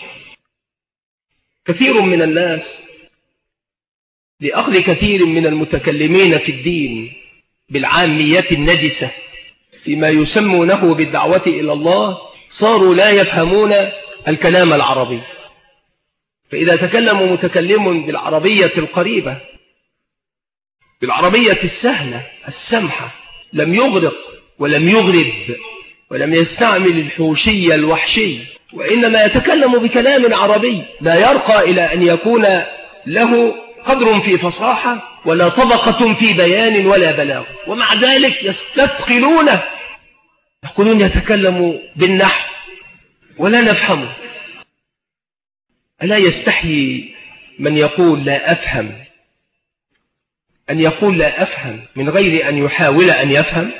كثير من الناس لأخذ كثير من المتكلمين في الدين بالعامية النجسة فيما يسمونه بالدعوة إلى الله صاروا لا يفهمون الكلام العربي، فإذا تكلم متكلم بالعربية القريبة بالعربية السهلة السمحة لم يغرق ولم يغرب ولم يستعمل الحوشي الوحشي، وإنما يتكلم بكلام عربي لا يرقى إلى أن يكون له قدر في فصاحة ولا طبقة في بيان ولا بلاغ، ومع ذلك يستثقلونه، يقولون يتكلم بالنحو ولا نفهمه. ألا يستحيي من يقول لا أفهم أن يقول لا أفهم من غير أن يحاول أن يفهم؟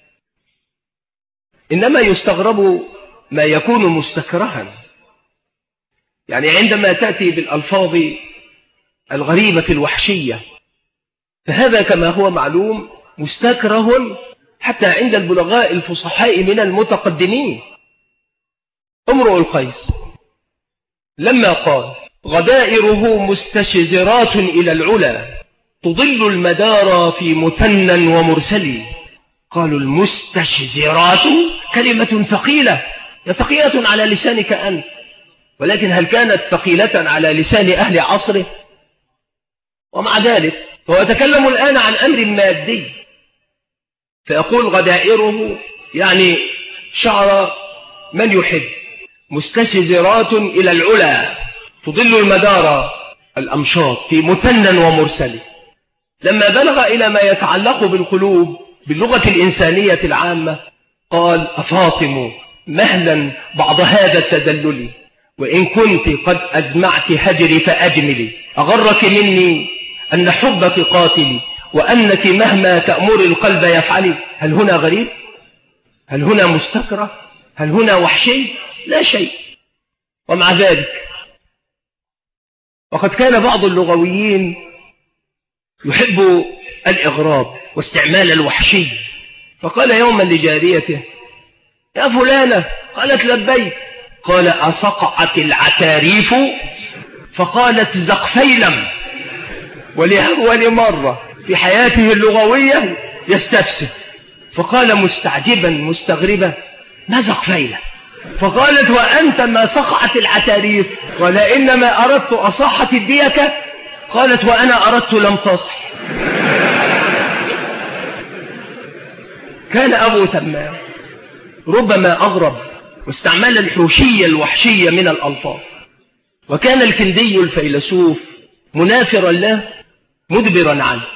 إنما يستغرب ما يكون مستكرها، يعني عندما تأتي بالألفاظ الغريبة الوحشية فهذا كما هو معلوم مستكره حتى عند البلغاء الفصحاء من المتقدمين. امرؤ القيس لما قال: غدائره مستشزرات إلى العلا تضل المدار في مثنى ومرسل، قالوا المستشزرات كلمة ثقيلة، ثقيلة على لسانك أنت، ولكن هل كانت ثقيلة على لسان أهل عصره؟ ومع ذلك هو يتكلم الآن عن أمر مادي، فيقول غدائره يعني شعر من يحب، مستشزرات إلى العلا تضل المدار الأمشاط في مثنى ومرسل. لما بلغ إلى ما يتعلق بالقلوب باللغة الإنسانية العامة قال: أفاطم مهلا بعض هذا التدلل، وإن كنت قد أزمعت هجري فأجملي، أغرك مني أن حبك قاتلي، وأنك مهما تأمر القلب يفعلي. هل هنا غريب؟ هل هنا مستكره؟ هل هنا وحشي؟ لا شيء. ومع ذلك وقد كان بعض اللغويين يحب الإغراب واستعمال الوحشي، فقال يوما لجاريته: يا فلانة. قالت: لبيك. قال: أصقعت العتاريف؟ فقالت: زقفيلم. ولأول مرة في حياته اللغوية يستفسر، فقال مستعجبا مستغربا: ما زقفيلم؟ فقالت: وأنت ما صقعت العتاريف؟ قال: إنما أردت أصحت الديكة. قالت: وأنا أردت لم تصح. كان أبو تمام ربما أغرب واستعمل الحوشية الوحشية من الألفاظ، وكان الكندي الفيلسوف منافرا له مدبرا عنه،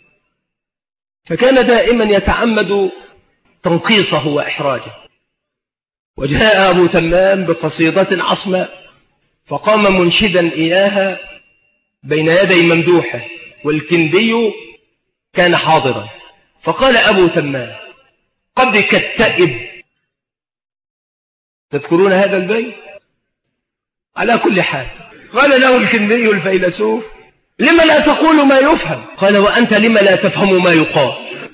فكان دائما يتعمد تنقيصه وإحراجه. وجاء أبو تمام بقصيدة عصماء فقام منشدا إياها بين يدي ممدوحه، والكندي كان حاضرا، فقال أبو تمام: قد كالتئب. تذكرون هذا البيت؟ على كل حال قال له الكندي الفيلسوف: لما لا تقول ما يفهم؟ قال: وأنت لما لا تفهم ما يقال؟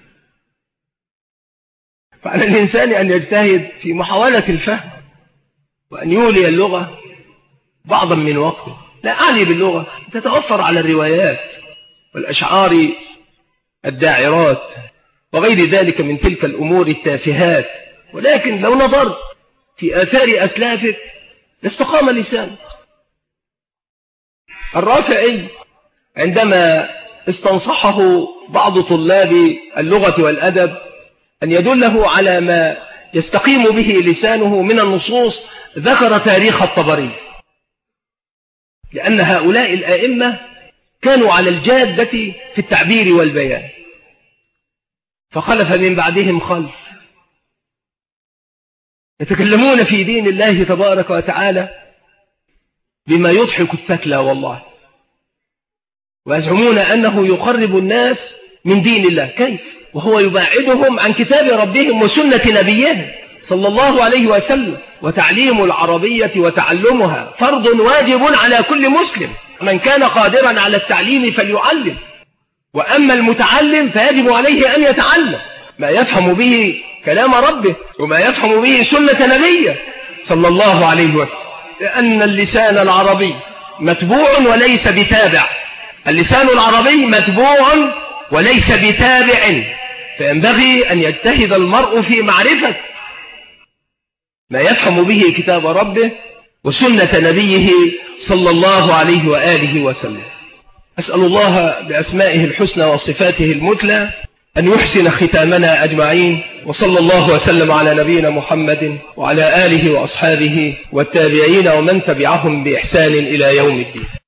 فعلى الإنسان أن يجتهد في محاولة الفهم وأن يولي اللغة بعضا من وقته. لا أعني باللغة تتوفر على الروايات والأشعار الداعرات وغير ذلك من تلك الأمور التافهات، ولكن لو نظرت في آثار أسلافك لاستقام لسانك. الرافعي عندما استنصحه بعض طلاب اللغة والأدب أن يدله على ما يستقيم به لسانه من النصوص ذكر تاريخ الطبري، لأن هؤلاء الآئمة كانوا على الجادة في التعبير والبيان، فخلف من بعدهم خلف يتكلمون في دين الله تبارك وتعالى بما يضحك الثكلى والله، ويزعمون أنه يقرب الناس من دين الله. كيف وهو يبعدهم عن كتاب ربهم وسنة نبيهم صلى الله عليه وسلم؟ وتعليم العربية وتعلمها فرض واجب على كل مسلم، من كان قادرا على التعليم فليعلم، وأما المتعلم فيجب عليه أن يتعلم ما يفهم به كلام ربه وما يفهم به سنة نبيه صلى الله عليه وسلم، لأن اللسان العربي متبوع وليس بتابع، اللسان العربي متبوع وليس بتابع، فينبغي أن يجتهد المرء في معرفة ما يفهم به كتاب ربه وسنة نبيه صلى الله عليه وآله وسلم. أسأل الله بأسمائه الحسنى وصفاته المثلى أن يحسن ختامنا أجمعين، وصلى الله وسلم على نبينا محمد وعلى آله وأصحابه والتابعين ومن تبعهم بإحسان إلى يوم الدين.